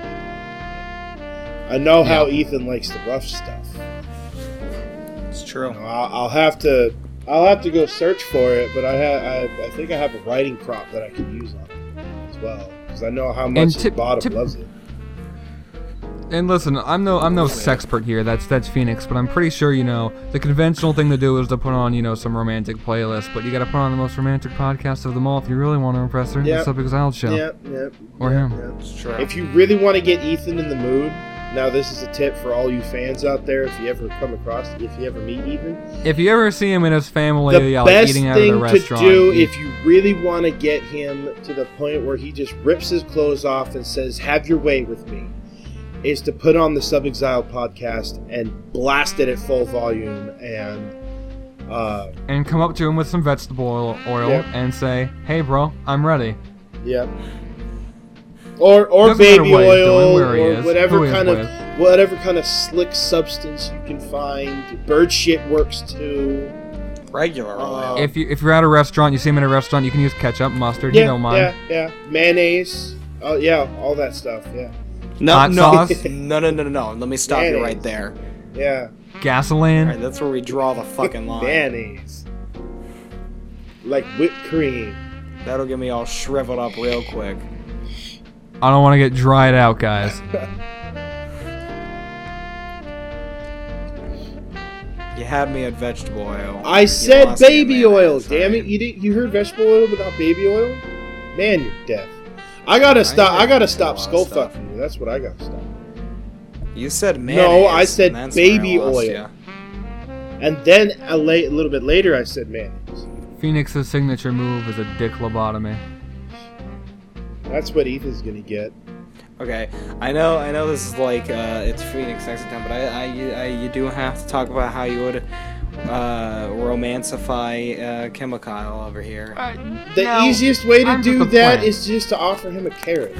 I know how Yeah. Ethan likes the rough stuff. It's true. You know, I'll, I'll have to I'll have to go search for it, but I ha- I, I think I have a writing prop that I could use on it as well because I know how much tip- the bottom tip- loves it. And listen, I'm no I'm no sexpert here. That's that's Phoenix, but I'm pretty sure you know the conventional thing to do is to put on you know some romantic playlist. But you got to put on the most romantic podcast of them all if you really want to impress her. Yep. The Sub-Exiled show. Yep, yep. Or yep, him. yep. It's true. If you really want to get Ethan in the mood, now this is a tip for all you fans out there. If you ever come across, if you ever meet Ethan, If you ever see him and his family, the yeah, like best eating out of thing the to restaurant, do you- if you really want to get him to the point where he just rips his clothes off and says, "Have your way with me," is to put on the Sub-Exiled podcast and blast it at full volume and uh, and come up to him with some vegetable oil, oil Yep. and say, "Hey, bro, I'm ready." yep. Or or Doesn't matter baby what he's oil doing, where he or is, whatever who he's kind of with. whatever kind of slick substance you can find. Bird shit works too. Regular oil. Uh, If you if you're at a restaurant, you see him in a restaurant, you can use ketchup, mustard. Yeah, you don't mind. yeah, yeah. Mayonnaise. Oh yeah, all that stuff. Yeah, no, hot no, sauce? no, no, no, no, no. Let me stop you Mayonnaise. right there. yeah. Gasoline. All right, that's where we draw the fucking line. Mayonnaise. Like whipped cream. That'll get me all shriveled up real quick. I don't want to get dried out, guys. You had me at vegetable oil. I You said lost me at baby oil. mayonnaise, Damn sorry. it! You did, you heard vegetable oil, but not baby oil. Man, you're deaf. I gotta stop. I heard gotta a stop lot of skull stuff. fucking you. That's what I gotta stop. You said mayonnaise. No, I said and that's where I baby lost oil. ya. And then a, late, a little bit later, I said mayonnaise. Phoenix's signature move is a dick lobotomy. That's what Ethan's gonna get. Okay, I know, I know. This is like uh, it's Phoenix next time, but I, I, I, you do have to talk about how you would uh, romancify uh, Chemikyle over here. The Now, easiest way to I'm do just a that plant. is just to offer him a carrot.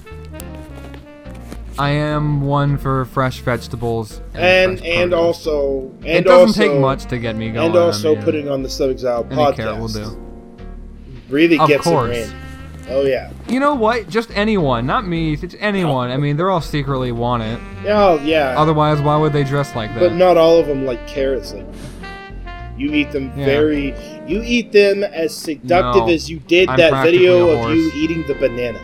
I am one for fresh vegetables And fresh and produce. also and it doesn't also, take much to get me going. and also I mean, putting on the Sub-Exiled any podcast carrot will do. really Of gets course. him randy. Oh yeah. You know what? Just anyone, not me. It's anyone. I mean, they're all secretly want it. Oh yeah. Otherwise, why would they dress like that? But not all of them like carrots. Like you eat them Yeah. very. You eat them as seductive No, as you did I'm that practically video a of you horse. eating the banana.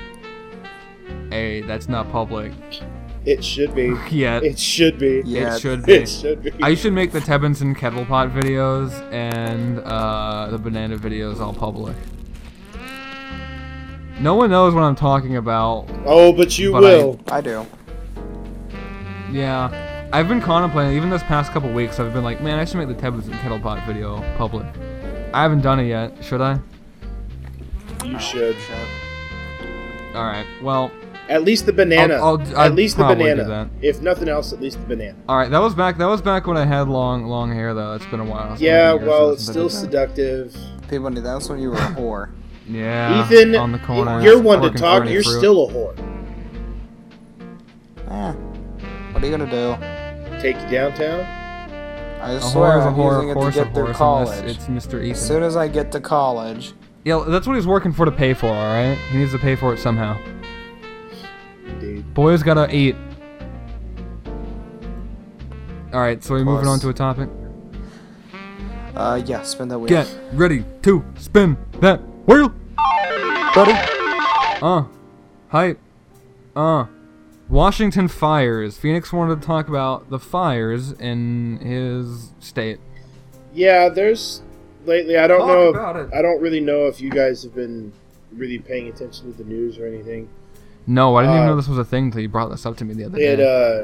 Hey, that's not public It should be. yet. It should be. Yeah, it should be. It should be. I should make the Tebbenson kettle pot videos and uh, the banana videos all public. No one knows what I'm talking about. Oh, but you But I- will. I do. Yeah, I've been contemplating. Even this past couple weeks, I've been like, man, I should make the Tebbenson kettle pot video public. I haven't done it yet. Should I? You should. All right. Well, At least the banana. I'll- I'll- I'd at least the probably do banana. that. If nothing else, at least the banana. all right. That was back. That was back when I had long, long hair, though. It's been a while. It's been Yeah, a year well, it's since I still did that. seductive. People knew that's when you were a whore. Yeah. Ethan, on the corner. you're one to working for talk. any You're fruit. still a whore. Eh, what are you gonna do? Take you downtown. I A swear whore is a I'm whore, using a it to horse, a get through horse, college. unless it's Mister As Ethan. soon as I get to college, Yeah, that's what he's working for to pay for. All right, he needs to pay for it somehow. Indeed. Boys gotta eat. All right, so we're moving Plus. on to a topic. uh, yeah, spin that wheel. Get ready to spin that wheel. Buddy. Uh, hype. Uh, Washington fires. Phoenix wanted to talk about the fires in his state. Yeah, there's lately. I don't Talk know. about if, it. I don't really know if you guys have been really paying attention to the news or anything. No, I didn't even Uh, know this was a thing until you brought this up to me the other It day.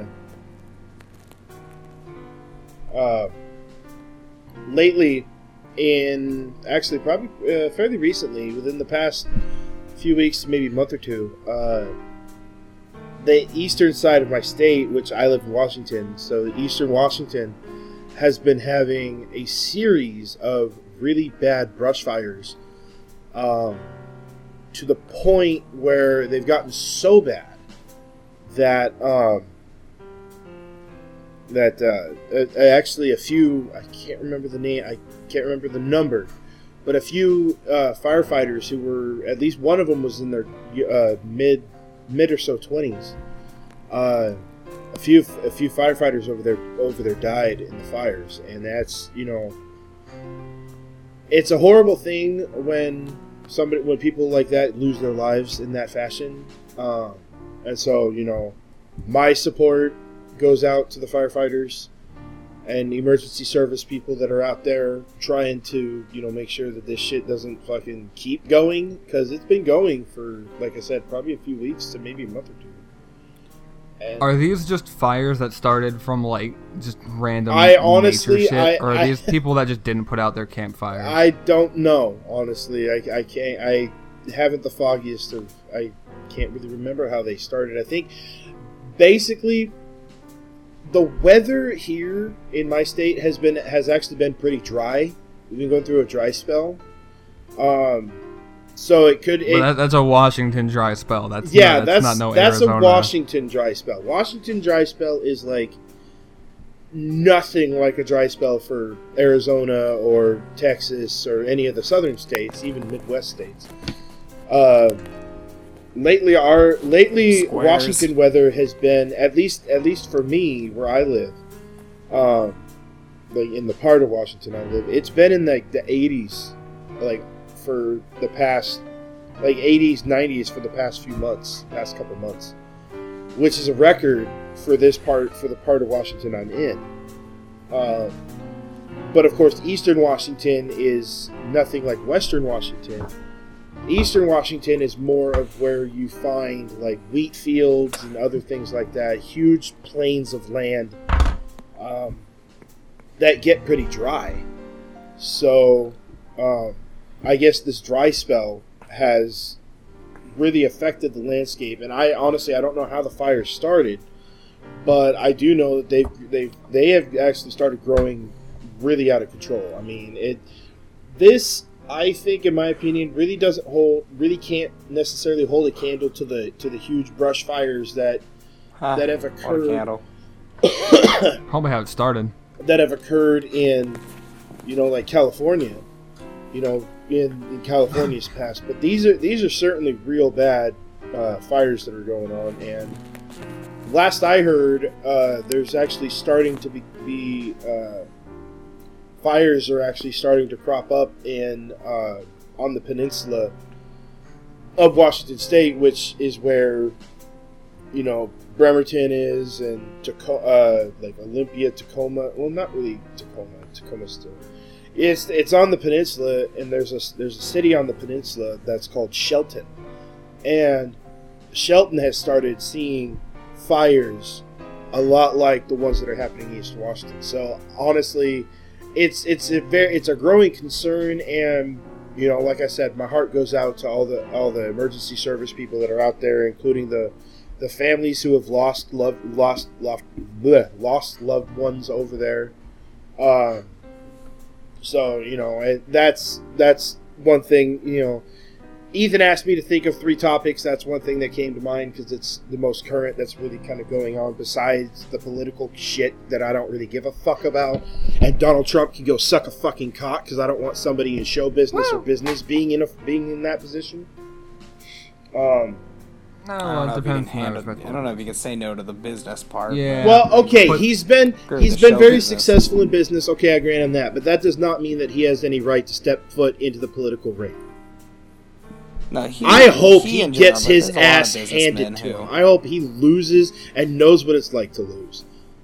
uh, uh, lately, in actually probably uh, fairly recently, within the past few weeks, maybe month or two, uh, the eastern side of my state, which I live in Washington, so the eastern Washington has been having a series of really bad brush fires, um, to the point where they've gotten so bad that um, that uh, actually a few, I can't remember the name, I can't remember the number, but a few uh, firefighters who were, at least one of them was in their uh, mid mid or so twenties. Uh, a few a few firefighters over there over there died in the fires, and that's, you know, it's a horrible thing when somebody when people like that lose their lives in that fashion. Um, and so, you know, my support goes out to the firefighters and emergency service people that are out there trying to, you know, make sure that this shit doesn't fucking keep going, because it's been going for, like I said, probably a few weeks to maybe a month or two. And are these just fires that started from, like, just random I honestly, nature shit? I, or are I, these people that just didn't put out their campfires? I don't know, honestly. I, I can't, I haven't the foggiest of, I can't really remember how they started. I think, basically, the weather here in my state has been, has actually been pretty dry. We've been going through a dry spell. Um... So it could. It, well, that, that's a Washington dry spell. That's yeah, not, that's that's not no that's Arizona. a Washington dry spell. Washington dry spell is like nothing like a dry spell for Arizona or Texas or any of the southern states, even Midwest states. Uh, lately, our lately Squares. Washington weather has been, at least at least for me where I live, um, like in the part of Washington I live, it's been in like the eighties, like. For the past, like eighties, nineties for the past few months, past couple months, which is a record for this part, for the part of Washington I'm in. Um, but of course, Eastern Washington is nothing like Western Washington. Eastern Washington is more of where you find like wheat fields and other things like that, huge plains of land um, that get pretty dry. So, um, I guess this dry spell has really affected the landscape, and I honestly I don't know how the fire started, but I do know that they've they they have actually started growing really out of control. I mean, it this I think, in my opinion, really doesn't hold really can't necessarily hold a candle to the to the huge brush fires that Huh, that have or occurred candle. Probably how it started. that have occurred in, you know, like California, you know. In, in California's past, but these are these are certainly real bad uh, fires that are going on. And last I heard, uh, there's actually starting to be, be uh, fires are actually starting to crop up in uh, on the peninsula of Washington State, which is where, you know, Bremerton is, and Taco- uh, like Olympia, Tacoma. Well, not really Tacoma. Tacoma's still. It's it's on the peninsula, and there's a there's a city on the peninsula that's called Shelton, and Shelton has started seeing fires a lot like the ones that are happening in East Washington. So honestly, it's it's a very it's a growing concern, and you know, like I said, my heart goes out to all the all the emergency service people that are out there, including the the families who have lost loved lost lost bleh, lost loved ones over there. Um, So, you know, that's that's one thing, you know. Ethan asked me to think of three topics. That's one thing that came to mind because it's the most current that's really kind of going on besides the political shit that I don't really give a fuck about. And Donald Trump can go suck a fucking cock because I don't want somebody in show business or business being in a, being in that position. Um, No, I don't, know it if you can depends. handle, I don't know if you can say no to the business part. Yeah. Well, okay, But- he's been Screw he's the been show very business. successful in business. Okay, I grant him that, but that does not mean that he has any right to step foot into the political ring. No, he, I hope he, in gets general, his but there's a lot of ass businessmen handed to who- him. I hope he loses and knows what it's like to lose.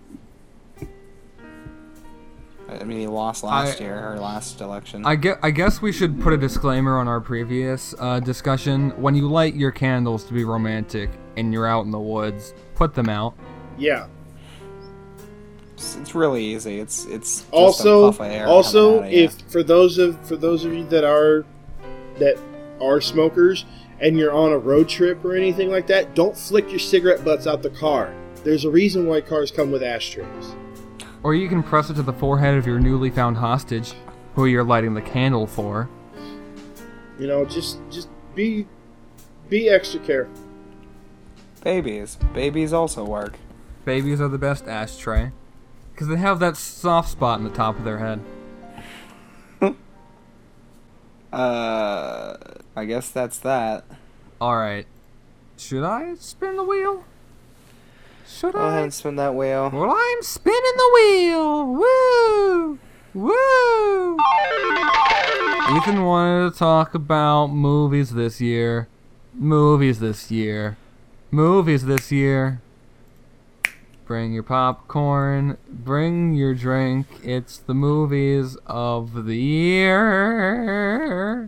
I mean, he lost last I- year, or last election. I guess, I guess we should put a disclaimer on our previous uh, discussion. When you light your candles to be romantic and you're out in the woods, put them out. Yeah. It's, it's really easy. It's it's just Also, a puff of air also, coming out of you. if for those of for those of you that are that are smokers and you're on a road trip or anything like that, don't flick your cigarette butts out the car. There's a reason why cars come with ashtrays. Or you can press it to the forehead of your newly found hostage. who you're lighting the candle for. You know, just just be be extra careful. Babies. Babies also work. Babies are the best ashtray. Because they have that soft spot in the top of their head. Uh, I guess that's that. Alright. Should I spin the wheel? Should Go I? ahead and spin that wheel. Well, I'm spinning the wheel! Woo! Woo! Ethan wanted to talk about movies this year. Movies this year. Movies this year. Bring your popcorn. Bring your drink. It's the movies of the year.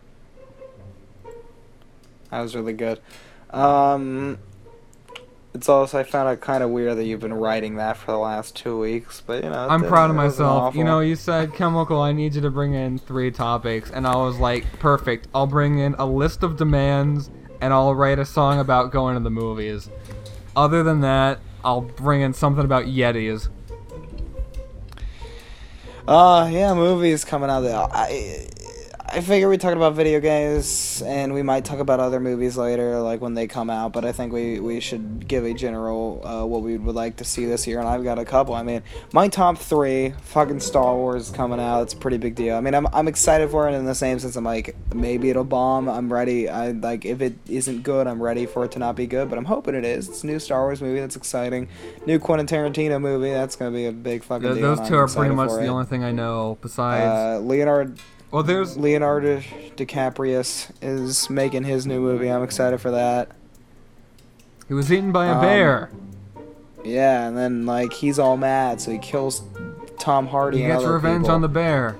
That was really good. Um, it's also, I found it kind of weird that you've been writing that for the last two weeks, but you know. I'm it, proud of it wasn't myself. awful. You know, you said, Chemical, I need you to bring in three topics. And I was like, perfect. I'll bring in a list of demands, and I'll write a song about going to the movies. Other than that, I'll bring in something about Yetis. Uh, yeah, movies coming out. There. I, I figure we talked about video games, and we might talk about other movies later, like when they come out. But I think we, we should give a general uh, what we would like to see this year, and I've got a couple. I mean, my top three, fucking Star Wars coming out. It's a pretty big deal. I mean, I'm I'm excited for it in the same sense. I'm like, maybe it'll bomb. I'm ready. I like if it isn't good, I'm ready for it to not be good. But I'm hoping it is. It's a new Star Wars movie. That's exciting. New Quentin Tarantino movie. That's gonna be a big fucking Th- deal. those and two I'm are pretty excited much for the it. only thing I know besides... Uh, Leonardo. well, there's... Leonardo DiCaprio is making his new movie. I'm excited for that. He was eaten by a Um, bear. Yeah, and then like he's all mad, so he kills Tom Hardy. He and gets other revenge people. on the bear.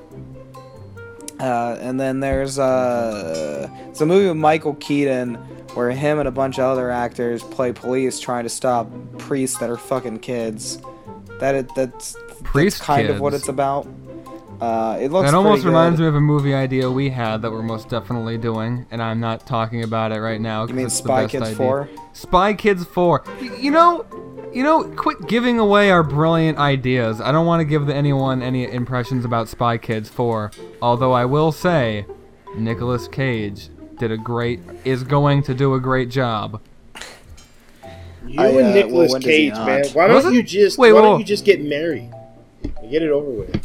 Uh, and then there's uh, it's a movie with Michael Keaton where him and a bunch of other actors play police trying to stop priests that are fucking kids. That it, that's, Priest that's kind kids. of what it's about. Uh, it looks That almost pretty reminds good. me of a movie idea we had that we're most definitely doing, and I'm not talking about it right now. 'cause You mean it's the Spy best Kids idea. four? Spy Kids four. Y- You know, you know, quit giving away our brilliant ideas. I don't want to give the, anyone any impressions about Spy Kids four. Although I will say, Nicolas Cage did a great, is going to do a great job. You I, and uh, Nicolas well, when does he Cage, not? man. Why Was don't it? you just Wait, why whoa. don't you just get married and get it over with?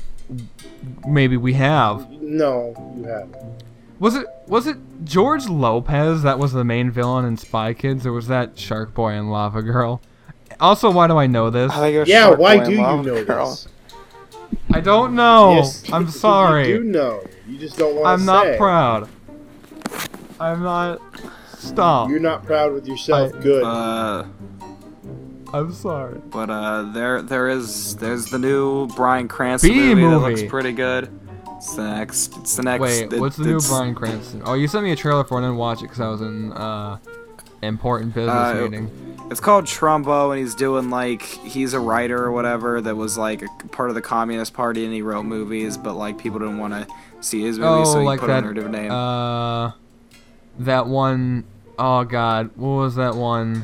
Maybe we have. No, you haven't. Was it was it George Lopez that was the main villain in Spy Kids, or was that Shark Boy and Lava Girl? Also, why do I know this? I think it was Yeah, Shark why Boy do and you Lava know Girl. this? I don't know. Yes, I'm sorry. You do know. You just don't want to I'm say. not proud. I'm not. Stop. You're not proud with yourself. I- Good. Uh, I'm sorry. but uh, there there is there's the new Bryan Cranston B movie, that movie. looks pretty good. It's the next. It's the next. Wait, it- what's the new it's- Bryan Cranston? Oh, you sent me a trailer for it. I didn't watch it because I was in uh important business Uh, meeting. It's called Trumbo, and he's doing like he's a writer or whatever that was like a part of the Communist Party, and he wrote movies, but like people didn't want to see his movies, Oh, so he like put that. under a different name. Uh, that one oh God, what was that one?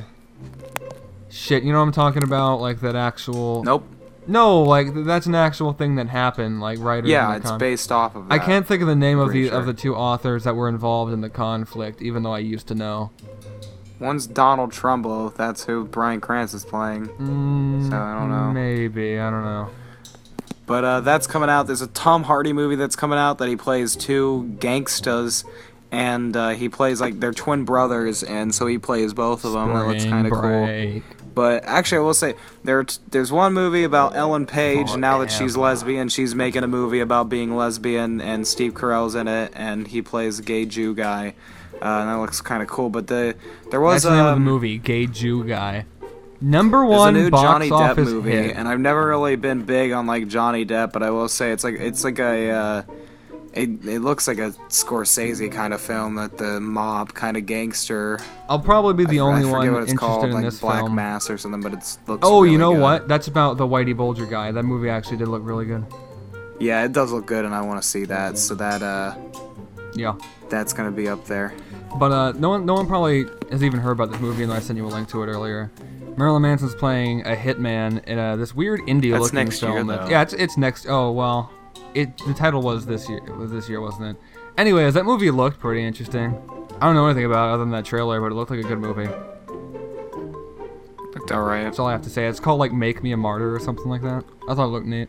Shit, you know what I'm talking about? Like that actual. nope. No, like th- that's an actual thing that happened. Like writers. in Yeah, the it's con- based off of that. I can't think of the name of Pretty the sure. of the two authors that were involved in the conflict, even though I used to know. One's Donald Trumbo. That's who Bryan Cranston's playing. Mm, So, I don't know. Maybe I don't know. But uh, that's coming out. There's a Tom Hardy movie that's coming out that he plays two gangstas, and uh, he plays like they're twin brothers, and so he plays both of them. That looks Spring kind of cool. break. But actually, I will say there t- there's one movie about Ellen Page. Now that she's lesbian, she's making a movie about being lesbian, and Steve Carell's in it, and he plays a gay Jew guy. Uh, and that looks kind of cool. But the there was That's the name of the um, movie, Gay Jew Guy. Number There's a one new box Johnny Depp office movie, hit. and I've never really been big on like Johnny Depp, but I will say it's like it's like a uh, it, it looks like a Scorsese kind of film, that the mob kind of gangster. I'll probably be the I, only I forget one what it's interested called, in like this Black film. Mass or something, but it's looks. Oh, really you know good. what? That's about the Whitey Bulger guy. That movie actually did look really good. Yeah, it does look good, and I want to see that. So that uh, Yeah. that's gonna be up there. But uh, no one, no one probably has even heard about this movie, and I sent you a link to it earlier. Marilyn Manson's playing a hitman in a, this weird indie-looking next year, film. that, though. yeah, it's it's next. Oh well, it the title was this year. It was this year, wasn't it? Anyways, that movie looked pretty interesting. I don't know anything about it other than that trailer, but it looked like a good movie. Looked alright. That's all I have to say. It's called like Make Me a Martyr or something like that. I thought it looked neat.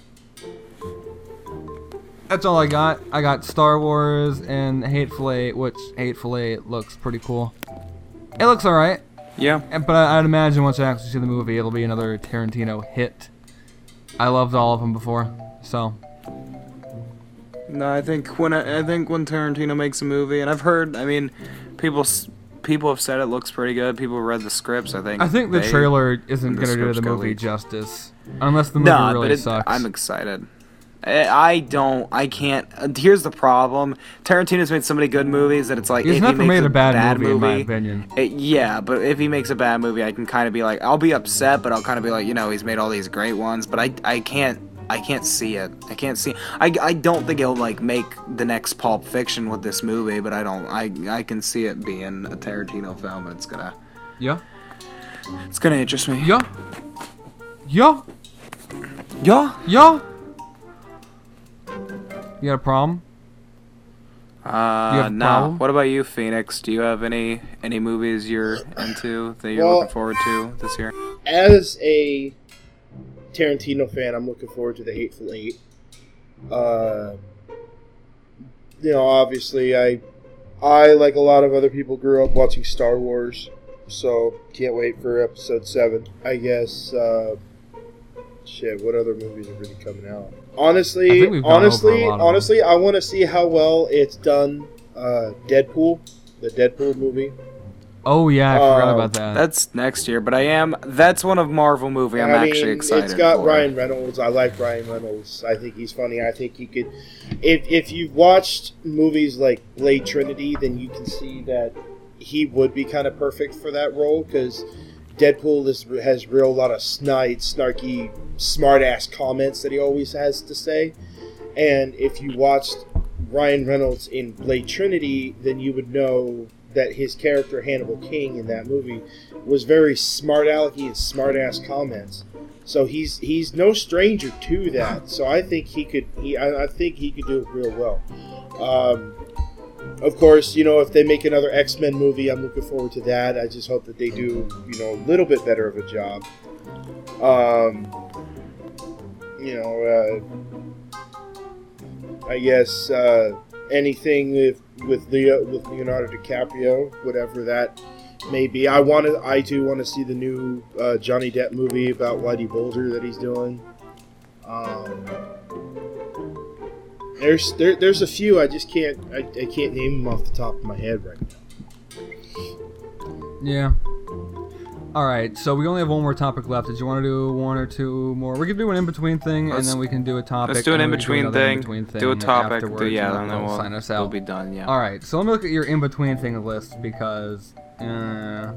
That's all I got. I got Star Wars and Hateful Eight, which Hateful Eight looks pretty cool. It looks alright. Yeah. But I'd imagine once I actually see the movie, it'll be another Tarantino hit. I loved all of them before, so. No, I think when I, I think when Tarantino makes a movie, and I've heard, I mean, people people have said it looks pretty good. People read the scripts. I think. I think the they, trailer isn't the gonna do scripts the got movie leaked. justice, unless the movie No, really but it, sucks. I'm excited. I I don't. I can't. uh, Here's the problem. Tarantino's made so many good movies that it's like He's if never he makes made a bad, bad movie, in my movie, opinion. it- yeah, but if he makes a bad movie, I can kind of be like, I'll be upset, but I'll kind of be like, you know, he's made all these great ones, but I I can't. I can't see it. I can't see. I, I don't think he'll like make the next Pulp Fiction with this movie, but I don't. I I can see it being a Tarantino film, and it's gonna Yeah. it's gonna interest me. Yeah. Yeah. Yeah. Yeah. You got a problem? Uh, You have a no. problem? What about you, Phoenix? Do you have any any movies you're into that you're Well- looking forward to this year? As a Tarantino fan, I'm looking forward to the Hateful Eight. Uh, you know, obviously, I, I like a lot of other people grew up watching Star Wars, so can't wait for Episode Seven. I guess. Uh, shit, what other movies are really coming out? I Honestly, think we've gone honestly, over a lot of them. honestly, I want to see how well it's done. Uh, Deadpool, the Deadpool movie. Oh yeah, I forgot Um, about that. That's next year, but I am. That's one of Marvel movie I'm I actually mean, excited It's got for. Ryan Reynolds. I like Ryan Reynolds. I think he's funny. I think he could. If if you've watched movies like Blade Trinity, then you can see that he would be kind of perfect for that role because Deadpool is, has real lot of snide, snarky, smart-ass comments that he always has to say. And if you watched Ryan Reynolds in Blade Trinity, then you would know that his character Hannibal King in that movie was very smart alecky and smart ass comments. So he's he's no stranger to that. So I think he could he I, I think he could do it real well. Um, of course, you know, if they make another X-Men movie, I'm looking forward to that. I just hope that they do, you know, a little bit better of a job. Um, you know, uh, I guess uh, anything with with Leo with Leonardo DiCaprio, whatever that may be. I want to. I too want to see the new uh, Johnny Depp movie about Whitey Bulger that he's doing. Um, there's there, there's a few I just can't I, I can't name them off the top of my head right now. Yeah. All right, so we only have one more topic left. Did you want to do one or two more? We can do an in-between thing, and Let's- then we can do a topic. Let's do an and then we can in-between another thing, in-between do a thing topic, do, afterwards, yeah, and and then we'll we'll, sign us we'll out. be done, yeah. All right, so let me look at your in-between thing list because, uh,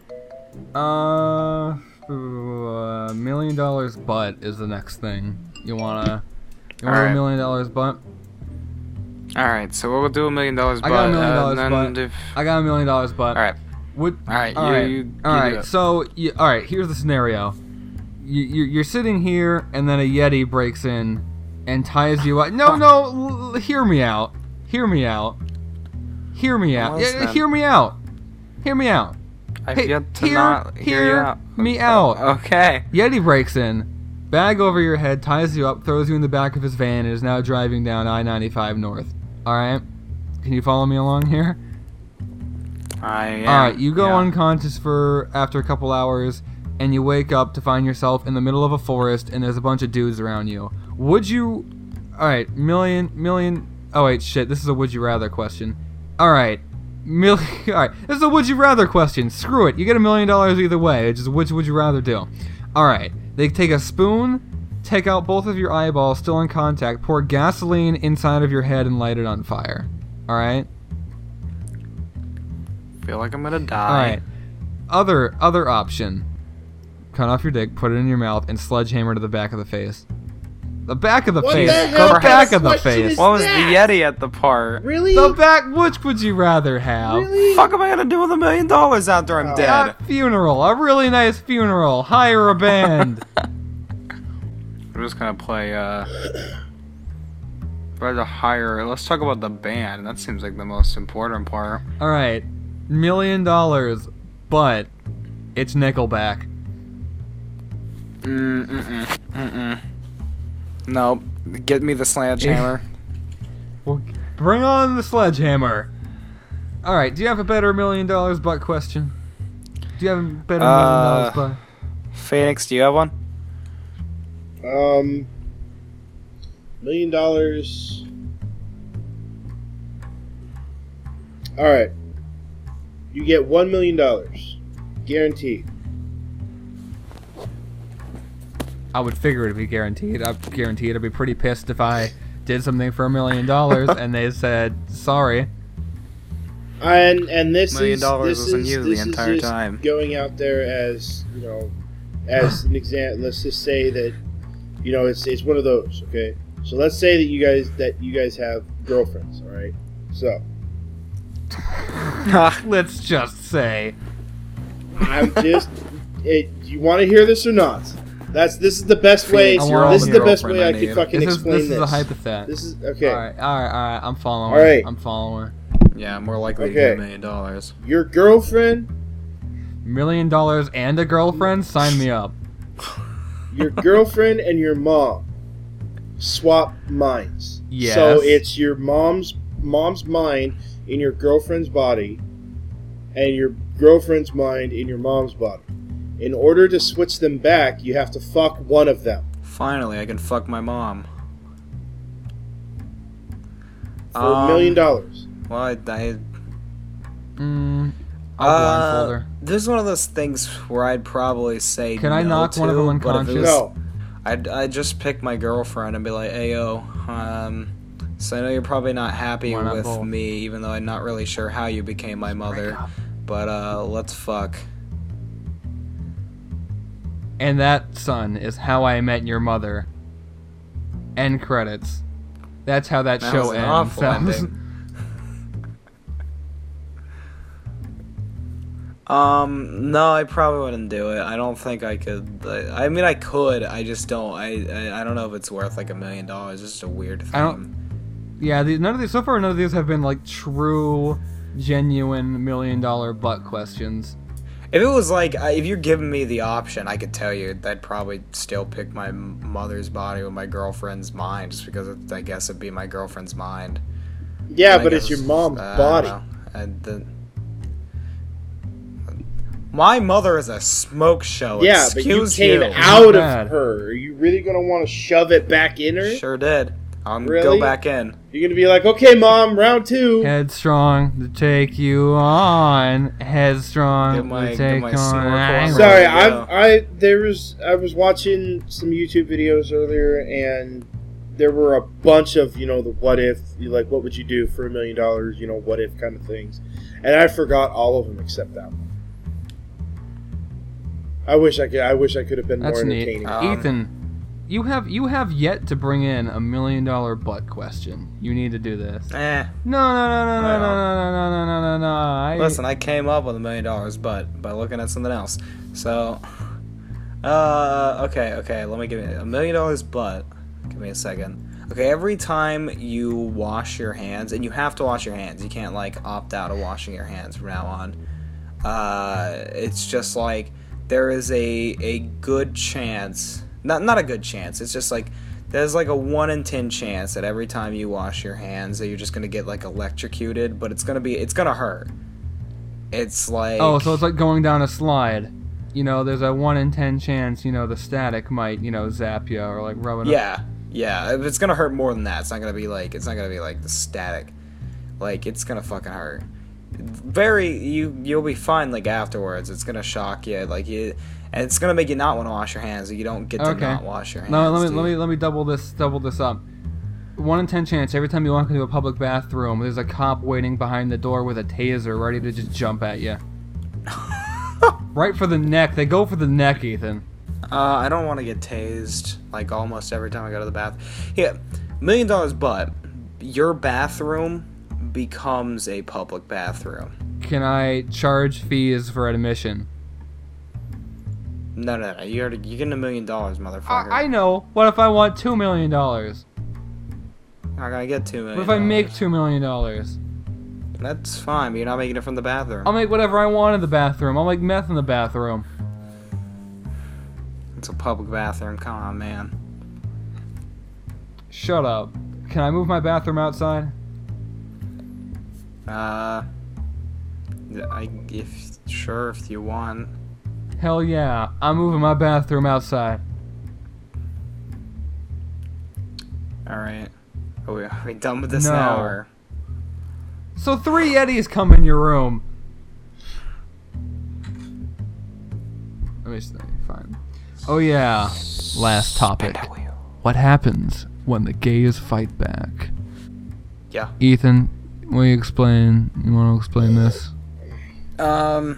uh, uh, million dollars butt is the next thing. You wanna, you want All a right. million dollars butt? Alright, so we'll do a million dollars I butt. got a million uh, dollars and butt. if- I got a million dollars butt. Alright, Would alright, all you, right, you, you all do right. it. So, you, all right. Here's the scenario. You, you, you're sitting here, and then a Yeti breaks in and ties you up. No, no. L- hear me out. Hear me out. Hear me out. I'm Yeah, listening. hear me out. Hear me out. I've Hey, yet to hear, not hear, hear you out. me out. Okay. Yeti breaks in, bag over your head, ties you up, throws you in the back of his van, and is now driving down I ninety-five north. All right. Can you follow me along here? I am. All right, you go yeah. unconscious for after a couple hours, and you wake up to find yourself in the middle of a forest, and there's a bunch of dudes around you. Would you? All right, million, million. Oh wait, shit. This is a would you rather question. All right, million. All right, this is a would you rather question. Screw it. You get a million dollars either way. It's just which would you rather do? All right, they take a spoon, take out both of your eyeballs still in contact, pour gasoline inside of your head, and light it on fire. All right. feel like I'm gonna die. All right. Other other option. Cut off your dick, put it in your mouth, and sledgehammer to the back of the face. The back of the What face. the hell The kind back of of the question face. is What was that? the Yeti at the part? Really? The back. Which would you rather have? Really? Fuck am I gonna do with a million dollars after I'm Oh. dead? A funeral. A really nice funeral. Hire a band. I'm just gonna play uh By the higher, let's talk about the band. That seems like the most important part. All right, million dollars, but it's Nickelback. Mm mm mm mm. No, get me the sledgehammer. Well, bring on the sledgehammer. All right, do you have a better million dollars butt question? Do you have a better million Uh, dollars butt? Phoenix, do you have one? Um, million dollars. All right, you get one million dollars, guaranteed. I would figure it'd be guaranteed. I guarantee I'd be pretty pissed if I did something for a million dollars and they said sorry. And and this Million is dollars this wasn't is, you the this is entire just time. going out there as you know, as an example. Let's just say that you know it's it's one of those. Okay, so let's say that you guys that you guys have girlfriends. All right, so Let's just say. I'm just. It, do you want to hear this or not? That's this is the best way. Phoenix, you're This all is the the best way girlfriend I I can need. fucking This is explain this this. is a hypothet. This is okay. All right, all right, all right. I'm following. All right. I'm following. Yeah, more likely to Okay. get a million dollars. Your girlfriend, Million dollars and a girlfriend? Sign me up. your girlfriend, and your mom swap minds. Yes. So it's your mom's mom's mind in your girlfriend's body, and your girlfriend's mind in your mom's body. In order to switch them back, you have to fuck one of them Finally, I can fuck my mom. for a million dollars. Well, I, I Mm, I'll uh, blindfold her. this is one of those things where I'd probably say Can I no knock to, one of them but if it unconscious? was- No. I'd, I'd just pick my girlfriend and be like, hey, yo, um, so I know you're probably not happy Why not with both? me, even though I'm not really sure how you became my mother, but, uh, let's fuck. And that, son, is how I met your mother. End credits. That's how that, That show was an ends. awful That was- ending. Um, no, I probably wouldn't do it. I don't think I could. I, I mean, I could. I just don't. I, I I don't know if it's worth like a million dollars. It's just a weird thing. I don't- Yeah, the, none of these so far. None of these have been like true, genuine million dollar butt questions. If it was like, uh, if you're giving me the option, I could tell you I'd probably still pick my m- mother's body with my girlfriend's mind, just because it, I guess it'd be my girlfriend's mind. Yeah, I but guess it's your mom's uh, body. I don't know. And the, my mother is a smoke show. Yeah, but you Excuse came you. out Bad. of her. Are you really gonna want to shove it back in her? Sure did. I'm Really? go back in. You're gonna be like, okay, mom, round two. Headstrong to take you on. Headstrong Get my- to get take my on. snorkel on. Sorry, There you I I there was I was watching some YouTube videos earlier, and there were a bunch of you know the what if, you like what would you do for a million dollars, you know what if kind of things, and I forgot all of them except that one. I wish I could. I wish I could have been That's more neat. entertaining. Um, Ethan, you have you have yet to bring in a million dollar butt question. You need to do this. Eh. No, no, no, no, no, I no, no, no, no, no, no, no. I, Listen, I came up with a million dollars, but by looking at something else. So, uh, okay, okay. Let me give you a million dollars, but give me a second. Okay, every time you wash your hands, and you have to wash your hands. You can't like opt out of washing your hands from now on. Uh, it's just like there is a a good chance. Not not a good chance. It's just like there's like a one in ten chance that every time you wash your hands that you're just gonna get like electrocuted, but it's gonna be it's gonna hurt. It's like Oh, so it's like going down a slide. You know, there's a one in ten chance. You know, the static might you know zap you or like rub it. Up. yeah, yeah. It's gonna hurt more than that. It's not gonna be like it's not gonna be like the static. Like it's gonna fucking hurt. Very you you'll be fine like afterwards. It's gonna shock you like you, and it's gonna make you not want to wash your hands. You don't get to Okay. not wash your hands. No, let me dude. let me let me double this double this up. One in ten chance every time you walk into a public bathroom, there's a cop waiting behind the door with a taser ready to just jump at you. Right for the neck. They go for the neck, Ethan. Uh, I don't want to get tased like almost every time I go to the bath. Yeah, million dollars, but your bathroom becomes a public bathroom. Can I charge fees for admission? No, no, no. You already you're getting a million dollars, motherfucker. I, I know. What if I want two million dollars? You're not gonna get two million. What if I make two million dollars? That's fine, but you're not making it from the bathroom. I'll make whatever I want in the bathroom. I'll make meth in the bathroom. It's a public bathroom. Come on, man. Shut up. Can I move my bathroom outside? Uh, I if sure if you want. Hell yeah. I'm moving my bathroom outside. All right. Are we, are we done with this No. now? Or? So three Yetis come in your room. Let me see. Fine. Oh yeah. Last topic. What happens when the gays fight back? Yeah. Ethan, will you explain? You want to explain this? Um.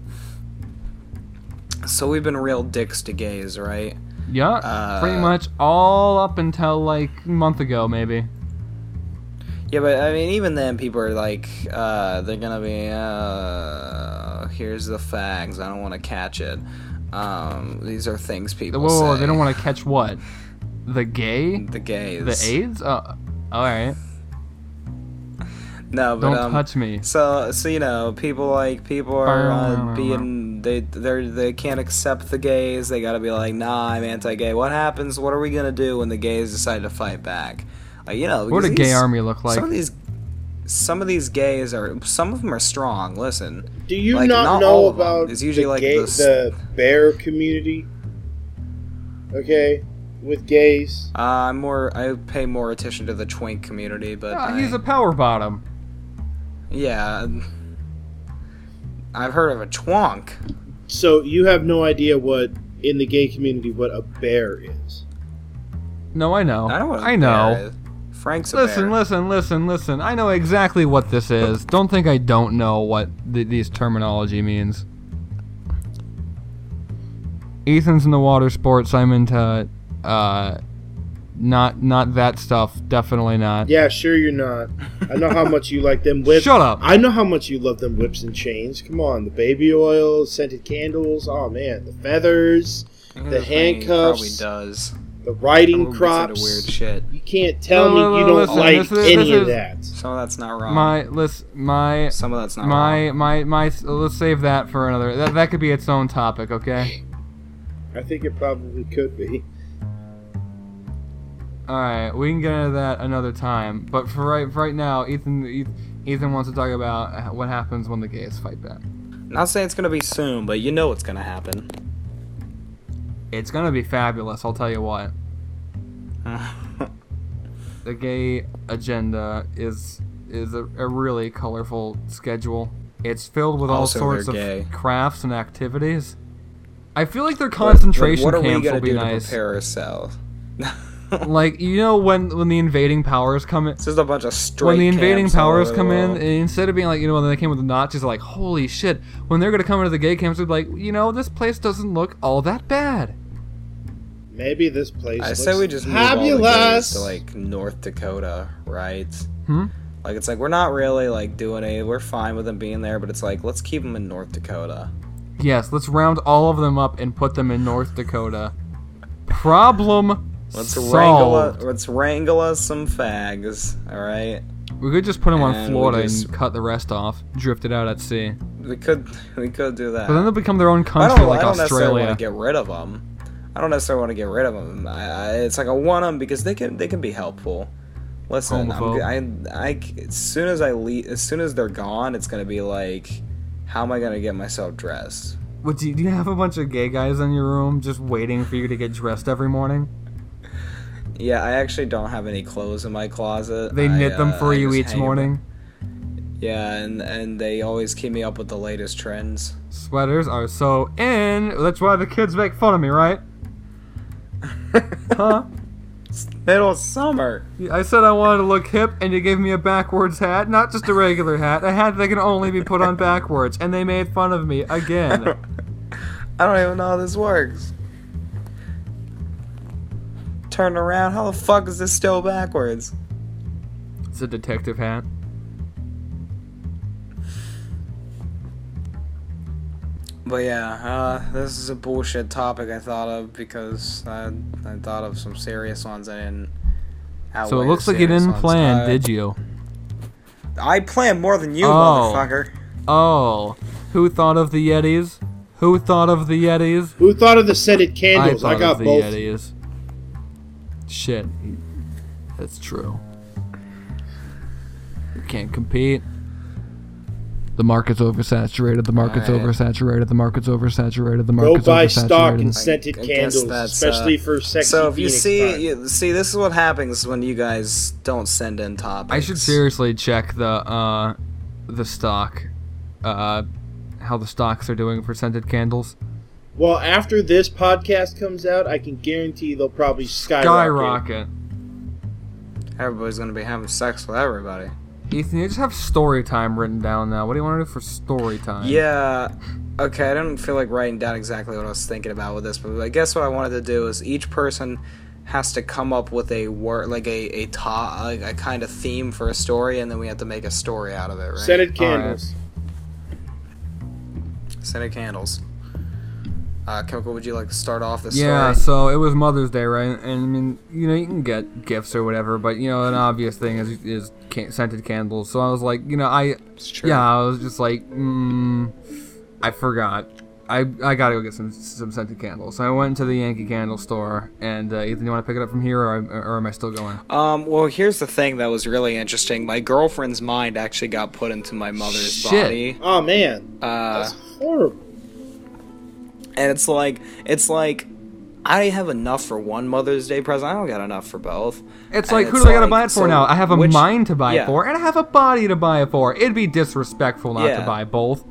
So we've been real dicks to gays, right? Yeah. Uh, pretty much all up until like a month ago, maybe. Yeah, but I mean, even then, people are like, uh, they're gonna be, uh, here's the fags. I don't want to catch it. Um, these are things people Whoa, whoa, whoa, say. they don't want to catch what? The gay? The gays. The AIDS? Oh, all right. No, but Don't um, touch me. So, so you know, people like people are uh, being they they they can't accept the gays. They gotta be like, nah, I'm anti-gay. What happens? What are we gonna do when the gays decide to fight back? Like, you know, What would a because gay these- army look like? Some of these, some of these gays are. Some of them are strong. Listen. Do you Like, not, not know all of them. about It's usually the, like gay, the s- the bear community? Okay, with gays. Uh, I'm more. I pay more attention to the twink community, but Ah, I- he's a power bottom. yeah. I've heard of a twonk. So you have no idea what in the gay community what a bear is. No, I know. I know what a I know. bear is. Frank's a Listen, bear. listen, listen, listen. I know exactly what this is. Don't think I don't know what th- these terminology means. Ethan's into water sports. I'm into, uh, not not that stuff. Definitely not. Yeah, sure you're not. I know how much you like them whips. Shut up. I know how much you love them whips and chains. Come on, the baby oil, scented candles. Oh man, the feathers, I think the this man handcuffs, Probably does. the riding Probably gets into crops. weird shit. You can't tell No, me no, you no, don't listen, like this is- any this of is- that. Some of that's not wrong. My list, my Some of that's not my wrong. my my. Let's save that for another. That that could be its own topic. Okay. I think it probably could be. All right, we can get into that another time. But for right for right now, Ethan Ethan, Ethan wants to talk about what happens when the gays fight back. Not saying it's gonna be soon, but you know what's gonna happen. It's gonna be fabulous. I'll tell you what. The gay agenda is is a, a really colorful schedule. It's filled with all Also, sorts of they're gay. crafts and activities. I feel like their concentration what, what are we camps gonna will be do nice. to prepare ourselves? Like, you know when when the invading powers come in, It's just a bunch of straight when the invading camps all powers over come the in, world. instead of being like, you know, when they came with the Nazis, they're like, holy shit. When they're gonna come into the gay camps, they're like, you know, this place doesn't look all that bad. Maybe this place. I looks say we just move all the gays fabulous. to like North Dakota, right? Hmm? Like it's like we're not really like doing it. We're fine with them being there, but it's like let's keep them in North Dakota. Yes, let's round all of them up and put them in North Dakota. Problem Let's wrangle us, solved. let's wrangle us some fags, all right? We could just put them on And we Florida just- and cut the rest off, drift it out at sea. We could we could do that. But then they'll become their own I country don't, like I don't necessarily Australia. want to get rid of them. I don't necessarily want to get rid of them. I, I, it's like I want them because they can they can be helpful. Listen, I'm, Homophobe. I, I, as soon as I leave, as soon as they're gone, it's gonna be like, how am I gonna get myself dressed? What, do, you, do you have a bunch of gay guys in your room just waiting for you to get dressed every morning? Yeah, I actually don't have any clothes in my closet. They I, knit them uh, for I you just each hang 'em. morning. Yeah, and and they always keep me up with the latest trends. Sweaters are so in. That's why the kids make fun of me, right? Huh? Middle of summer. I said I wanted to look hip, and you gave me a backwards hat. Not just a regular hat, a hat that can only be put on backwards, and they made fun of me again. I don't even know how this works. Turn around. How the fuck is this still backwards? It's a detective hat. But yeah, uh, this is a bullshit topic I thought of because I, I thought of some serious ones I didn't So it looks like you didn't plan, did you? I planned more than you, Oh. motherfucker. Oh, who thought of the Yetis? Who thought of the Yetis? Who thought of the scented candles? I I, thought got of the both. Yetis. Shit, that's true. You can't compete. The market's oversaturated. The market's Alright. oversaturated. The market's oversaturated. The Go market's buy oversaturated. stock in scented I guess candles, that's, especially uh, for sexy So if you Phoenix see, time. you, see, this is what happens when you guys don't send in topics. I should seriously check the uh, the stock, uh, how the stocks are doing for scented candles. Well, after this podcast comes out, I can guarantee they'll probably skyrocket. Skyrocket. Everybody's gonna be having sex with everybody. Ethan, you just have story time written down now. What do you want to do for story time? Yeah. Okay, I didn't feel like writing down exactly what I was thinking about with this, but I guess what I wanted to do is each person has to come up with a word, like a a, ta- like a kind of theme for a story, and then we have to make a story out of it, right? Scented candles. Scented candles. Uh, Chemical, would you like to start off the story? Yeah, so it was Mother's Day, right? And I mean, you know, you can get gifts or whatever, but you know, an obvious thing is is can- scented candles. So I was like, you know, I It's true. yeah, I was just like, mm, I forgot. I I gotta go get some some scented candles. So I went to the Yankee Candle store, and uh, Ethan, you want to pick it up from here, or, or am I still going? Um, well, here's the thing that was really interesting. My girlfriend's mind actually got put into my mother's Shit. body. Oh man, Uh, that's horrible. and it's like, it's like, I have enough for one Mother's Day present. I don't got enough for both. It's And like, who it's do I gotta like, buy it for so now? I have a which- mind to buy yeah. it for, and I have a body to buy it for. It'd be disrespectful not Yeah. to buy both.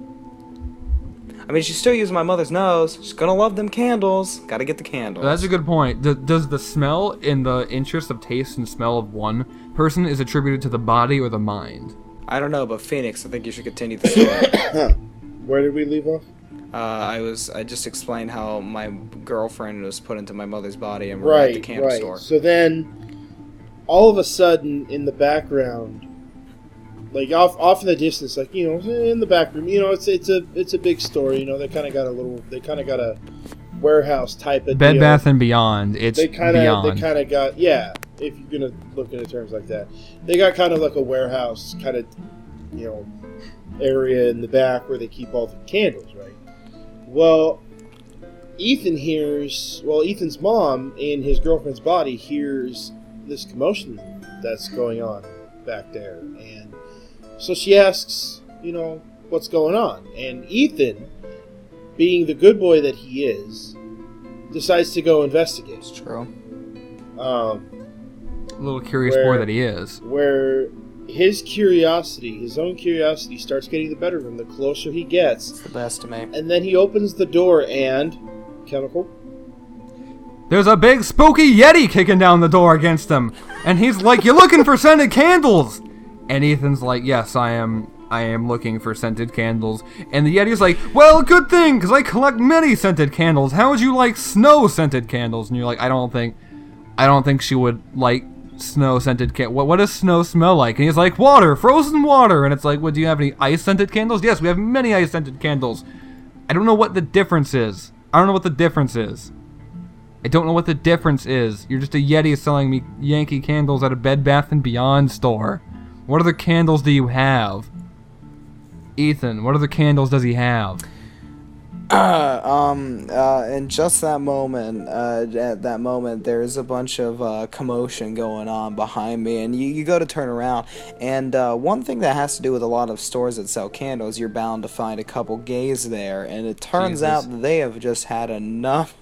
I mean, she's still using my mother's nose. She's gonna love them candles. Gotta get the candles. That's a good point. D- does the smell, in the interest of taste and smell of one person, is attributed to the body or the mind? I don't know, but Phoenix, I think you should continue the story. Where did we leave off? uh, I was, I just explained how my girlfriend was put into my mother's body, and we're at the Right, candle right. store. So then, all of a sudden, in the background, like off off in the distance, like you know, in the back room, you know, it's it's a it's a big store. You know, they kind of got a little, they kind of got a warehouse type of Bed deal. Bath and Beyond. It's They kind of beyond. they kind of got yeah. If you're gonna look into terms like that, they got kind of like a warehouse kind of you know area in the back where they keep all the candles, right? Well, Ethan hears, well, Ethan's mom in his girlfriend's body hears this commotion that's going on back there, and so she asks, you know, what's going on, and Ethan, being the good boy that he is, decides to go investigate. It's true. Um, A little curious where- boy that he is. where his curiosity, his own curiosity, starts getting the better of him the closer he gets. It's the best to me. And then he opens the door and... Chemical? There's a big spooky Yeti kicking down the door against him, and he's like, "You're looking for scented candles?" And Ethan's like, "Yes, I am. I am looking for scented candles." And the Yeti's like, "Well, good thing, because I collect many scented candles. How would you like snow scented candles?" And you're like, "I don't think, I don't think she would like snow scented can. What what does snow smell like?" And he's like, "Water, frozen water." And it's like, "Well, do you have any ice scented candles?" "Yes, we have many ice scented candles." I don't know what the difference is. I don't know what the difference is. I don't know what the difference is. You're just a Yeti selling me Yankee candles at a Bed Bath and Beyond store. What other candles do you have? Ethan, what other candles does he have? Uh, um, uh, in just that moment, uh, at that moment, there's a bunch of, uh, commotion going on behind me, and you, you go to turn around, and, uh, one thing that has to do with a lot of stores that sell candles, you're bound to find a couple gays there, and it turns Jesus. out that they have just had enough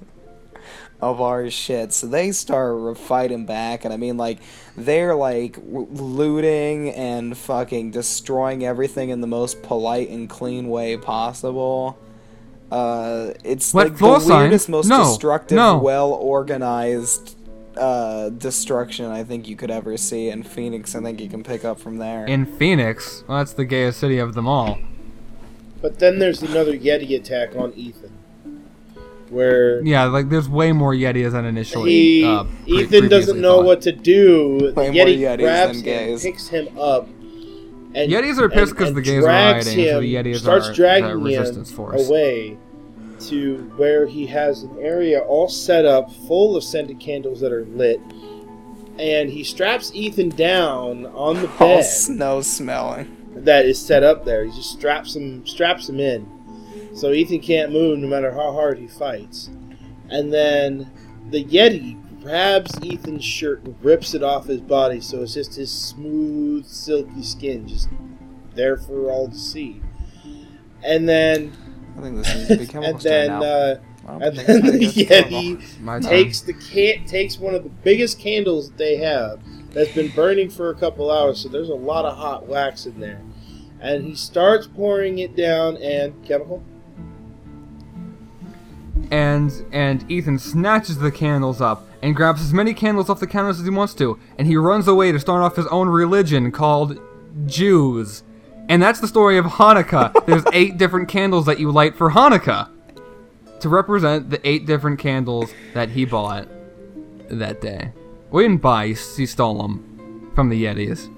of our shit, so they start fighting back, and I mean, like, they're, like, w- looting and fucking destroying everything in the most polite and clean way possible. Uh, it's What like floor the sign? weirdest, most No, destructive, no. well-organized, uh, destruction I think you could ever see in Phoenix. I think you can pick up from there. In Phoenix? Well, that's the gayest city of them all. But then there's another Yeti attack on Ethan. Where Yeah, like, there's way more Yetis than initially. he, uh, pre- Ethan previously doesn't know thought. what to do. The Way more Yeti Yetis grabs than him, gays. picks him up, and Yetis are pissed and- 'cause and the gays are drags rioting, so him, the Yetis starts are dragging the him resistance force. away to where he has an area all set up, full of scented candles that are lit, and he straps Ethan down on the All bed snow smelling. that is set up there. He just straps him straps him in, so Ethan can't move no matter how hard he fights. And then the Yeti grabs Ethan's shirt and rips it off his body, so it's just his smooth, silky skin just there for all to see. And then, I think this needs to be chemical and then, now. uh, I don't and think then it's the time to go to Yeti My turn. takes the can takes one of the biggest candles that they have that's been burning for a couple hours, so there's a lot of hot wax in there, and he starts pouring it down. And chemical. And and Ethan snatches the candles up and grabs as many candles off the counters as he wants to, and he runs away to start off his own religion called Jews. And that's the story of Hanukkah. There's eight different candles that you light for Hanukkah to represent the eight different candles that he bought that day. We didn't buy; he, he stole them from the Yetis.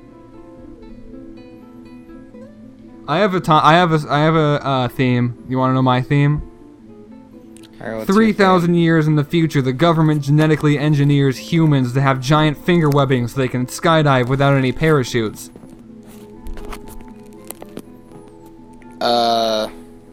I have a to- I have a I have a uh, theme. You want to know my theme? All right, what's your Three thousand thing? years in the future, the government genetically engineers humans to have giant finger webbing so they can skydive without any parachutes. Uh.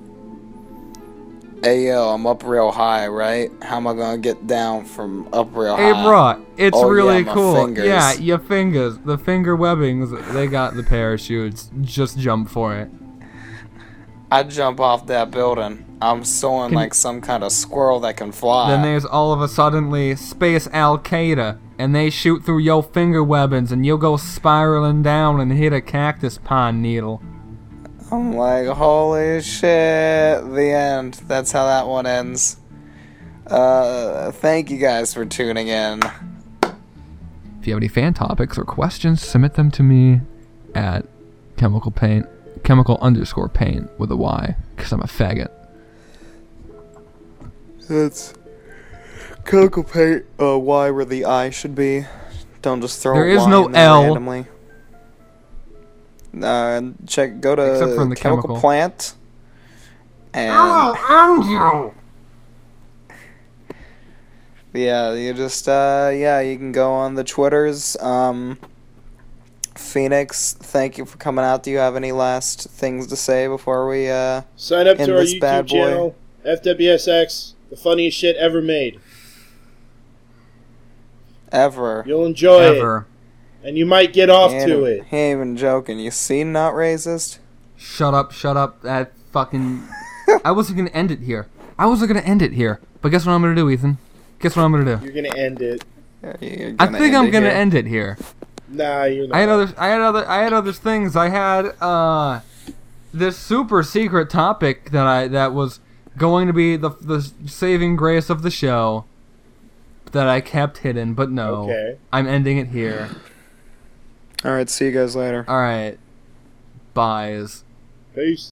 Hey yo, I'm up real high, right? How am I gonna get down from up real Hey, high? bro, it's Oh, really yeah, my cool. fingers. Yeah, your fingers, the finger webbings, they got the parachutes. Just jump for it. I jump off that building. I'm soaring Can- like some kind of squirrel that can fly. Then there's all of a suddenly Space Al Qaeda, and they shoot through your finger webbings, and you'll go spiraling down and hit a cactus pine needle. I'm like, holy shit, the end. That's how that one ends. Uh, thank you guys for tuning in. If you have any fan topics or questions, submit them to me at chemical paint, chemical underscore paint with a Y, because I'm a faggot. It's chemical paint, uh, Y where the I should be. Don't just throw There a is Y no in there L. randomly. Uh, check, go to Except for the chemical, chemical. plant. And Oh, Andrew! yeah, you just, uh, yeah, you can go on the Twitters. Um, Phoenix, thank you for coming out. Do you have any last things to say before we, uh, Sign up in to our this YouTube bad boy. channel, F W S X, the funniest shit ever made. ever? You'll enjoy Ever. it, and you might get off He ain't- to it. He ain't even joking. You see, not racist? Shut up, shut up. That fucking. I wasn't gonna end it here. I wasn't gonna end it here. But guess what I'm gonna do, Ethan? Guess what I'm gonna do? You're gonna end it. You're I gonna think end I'm it gonna here? end it here. Nah, you're not. I had other, I had other, I had other things. I had uh, this super secret topic that I that was going to be the the saving grace of the show that I kept hidden, but no, Okay. I'm ending it here. Alright, see you guys later. All right, byes. Peace.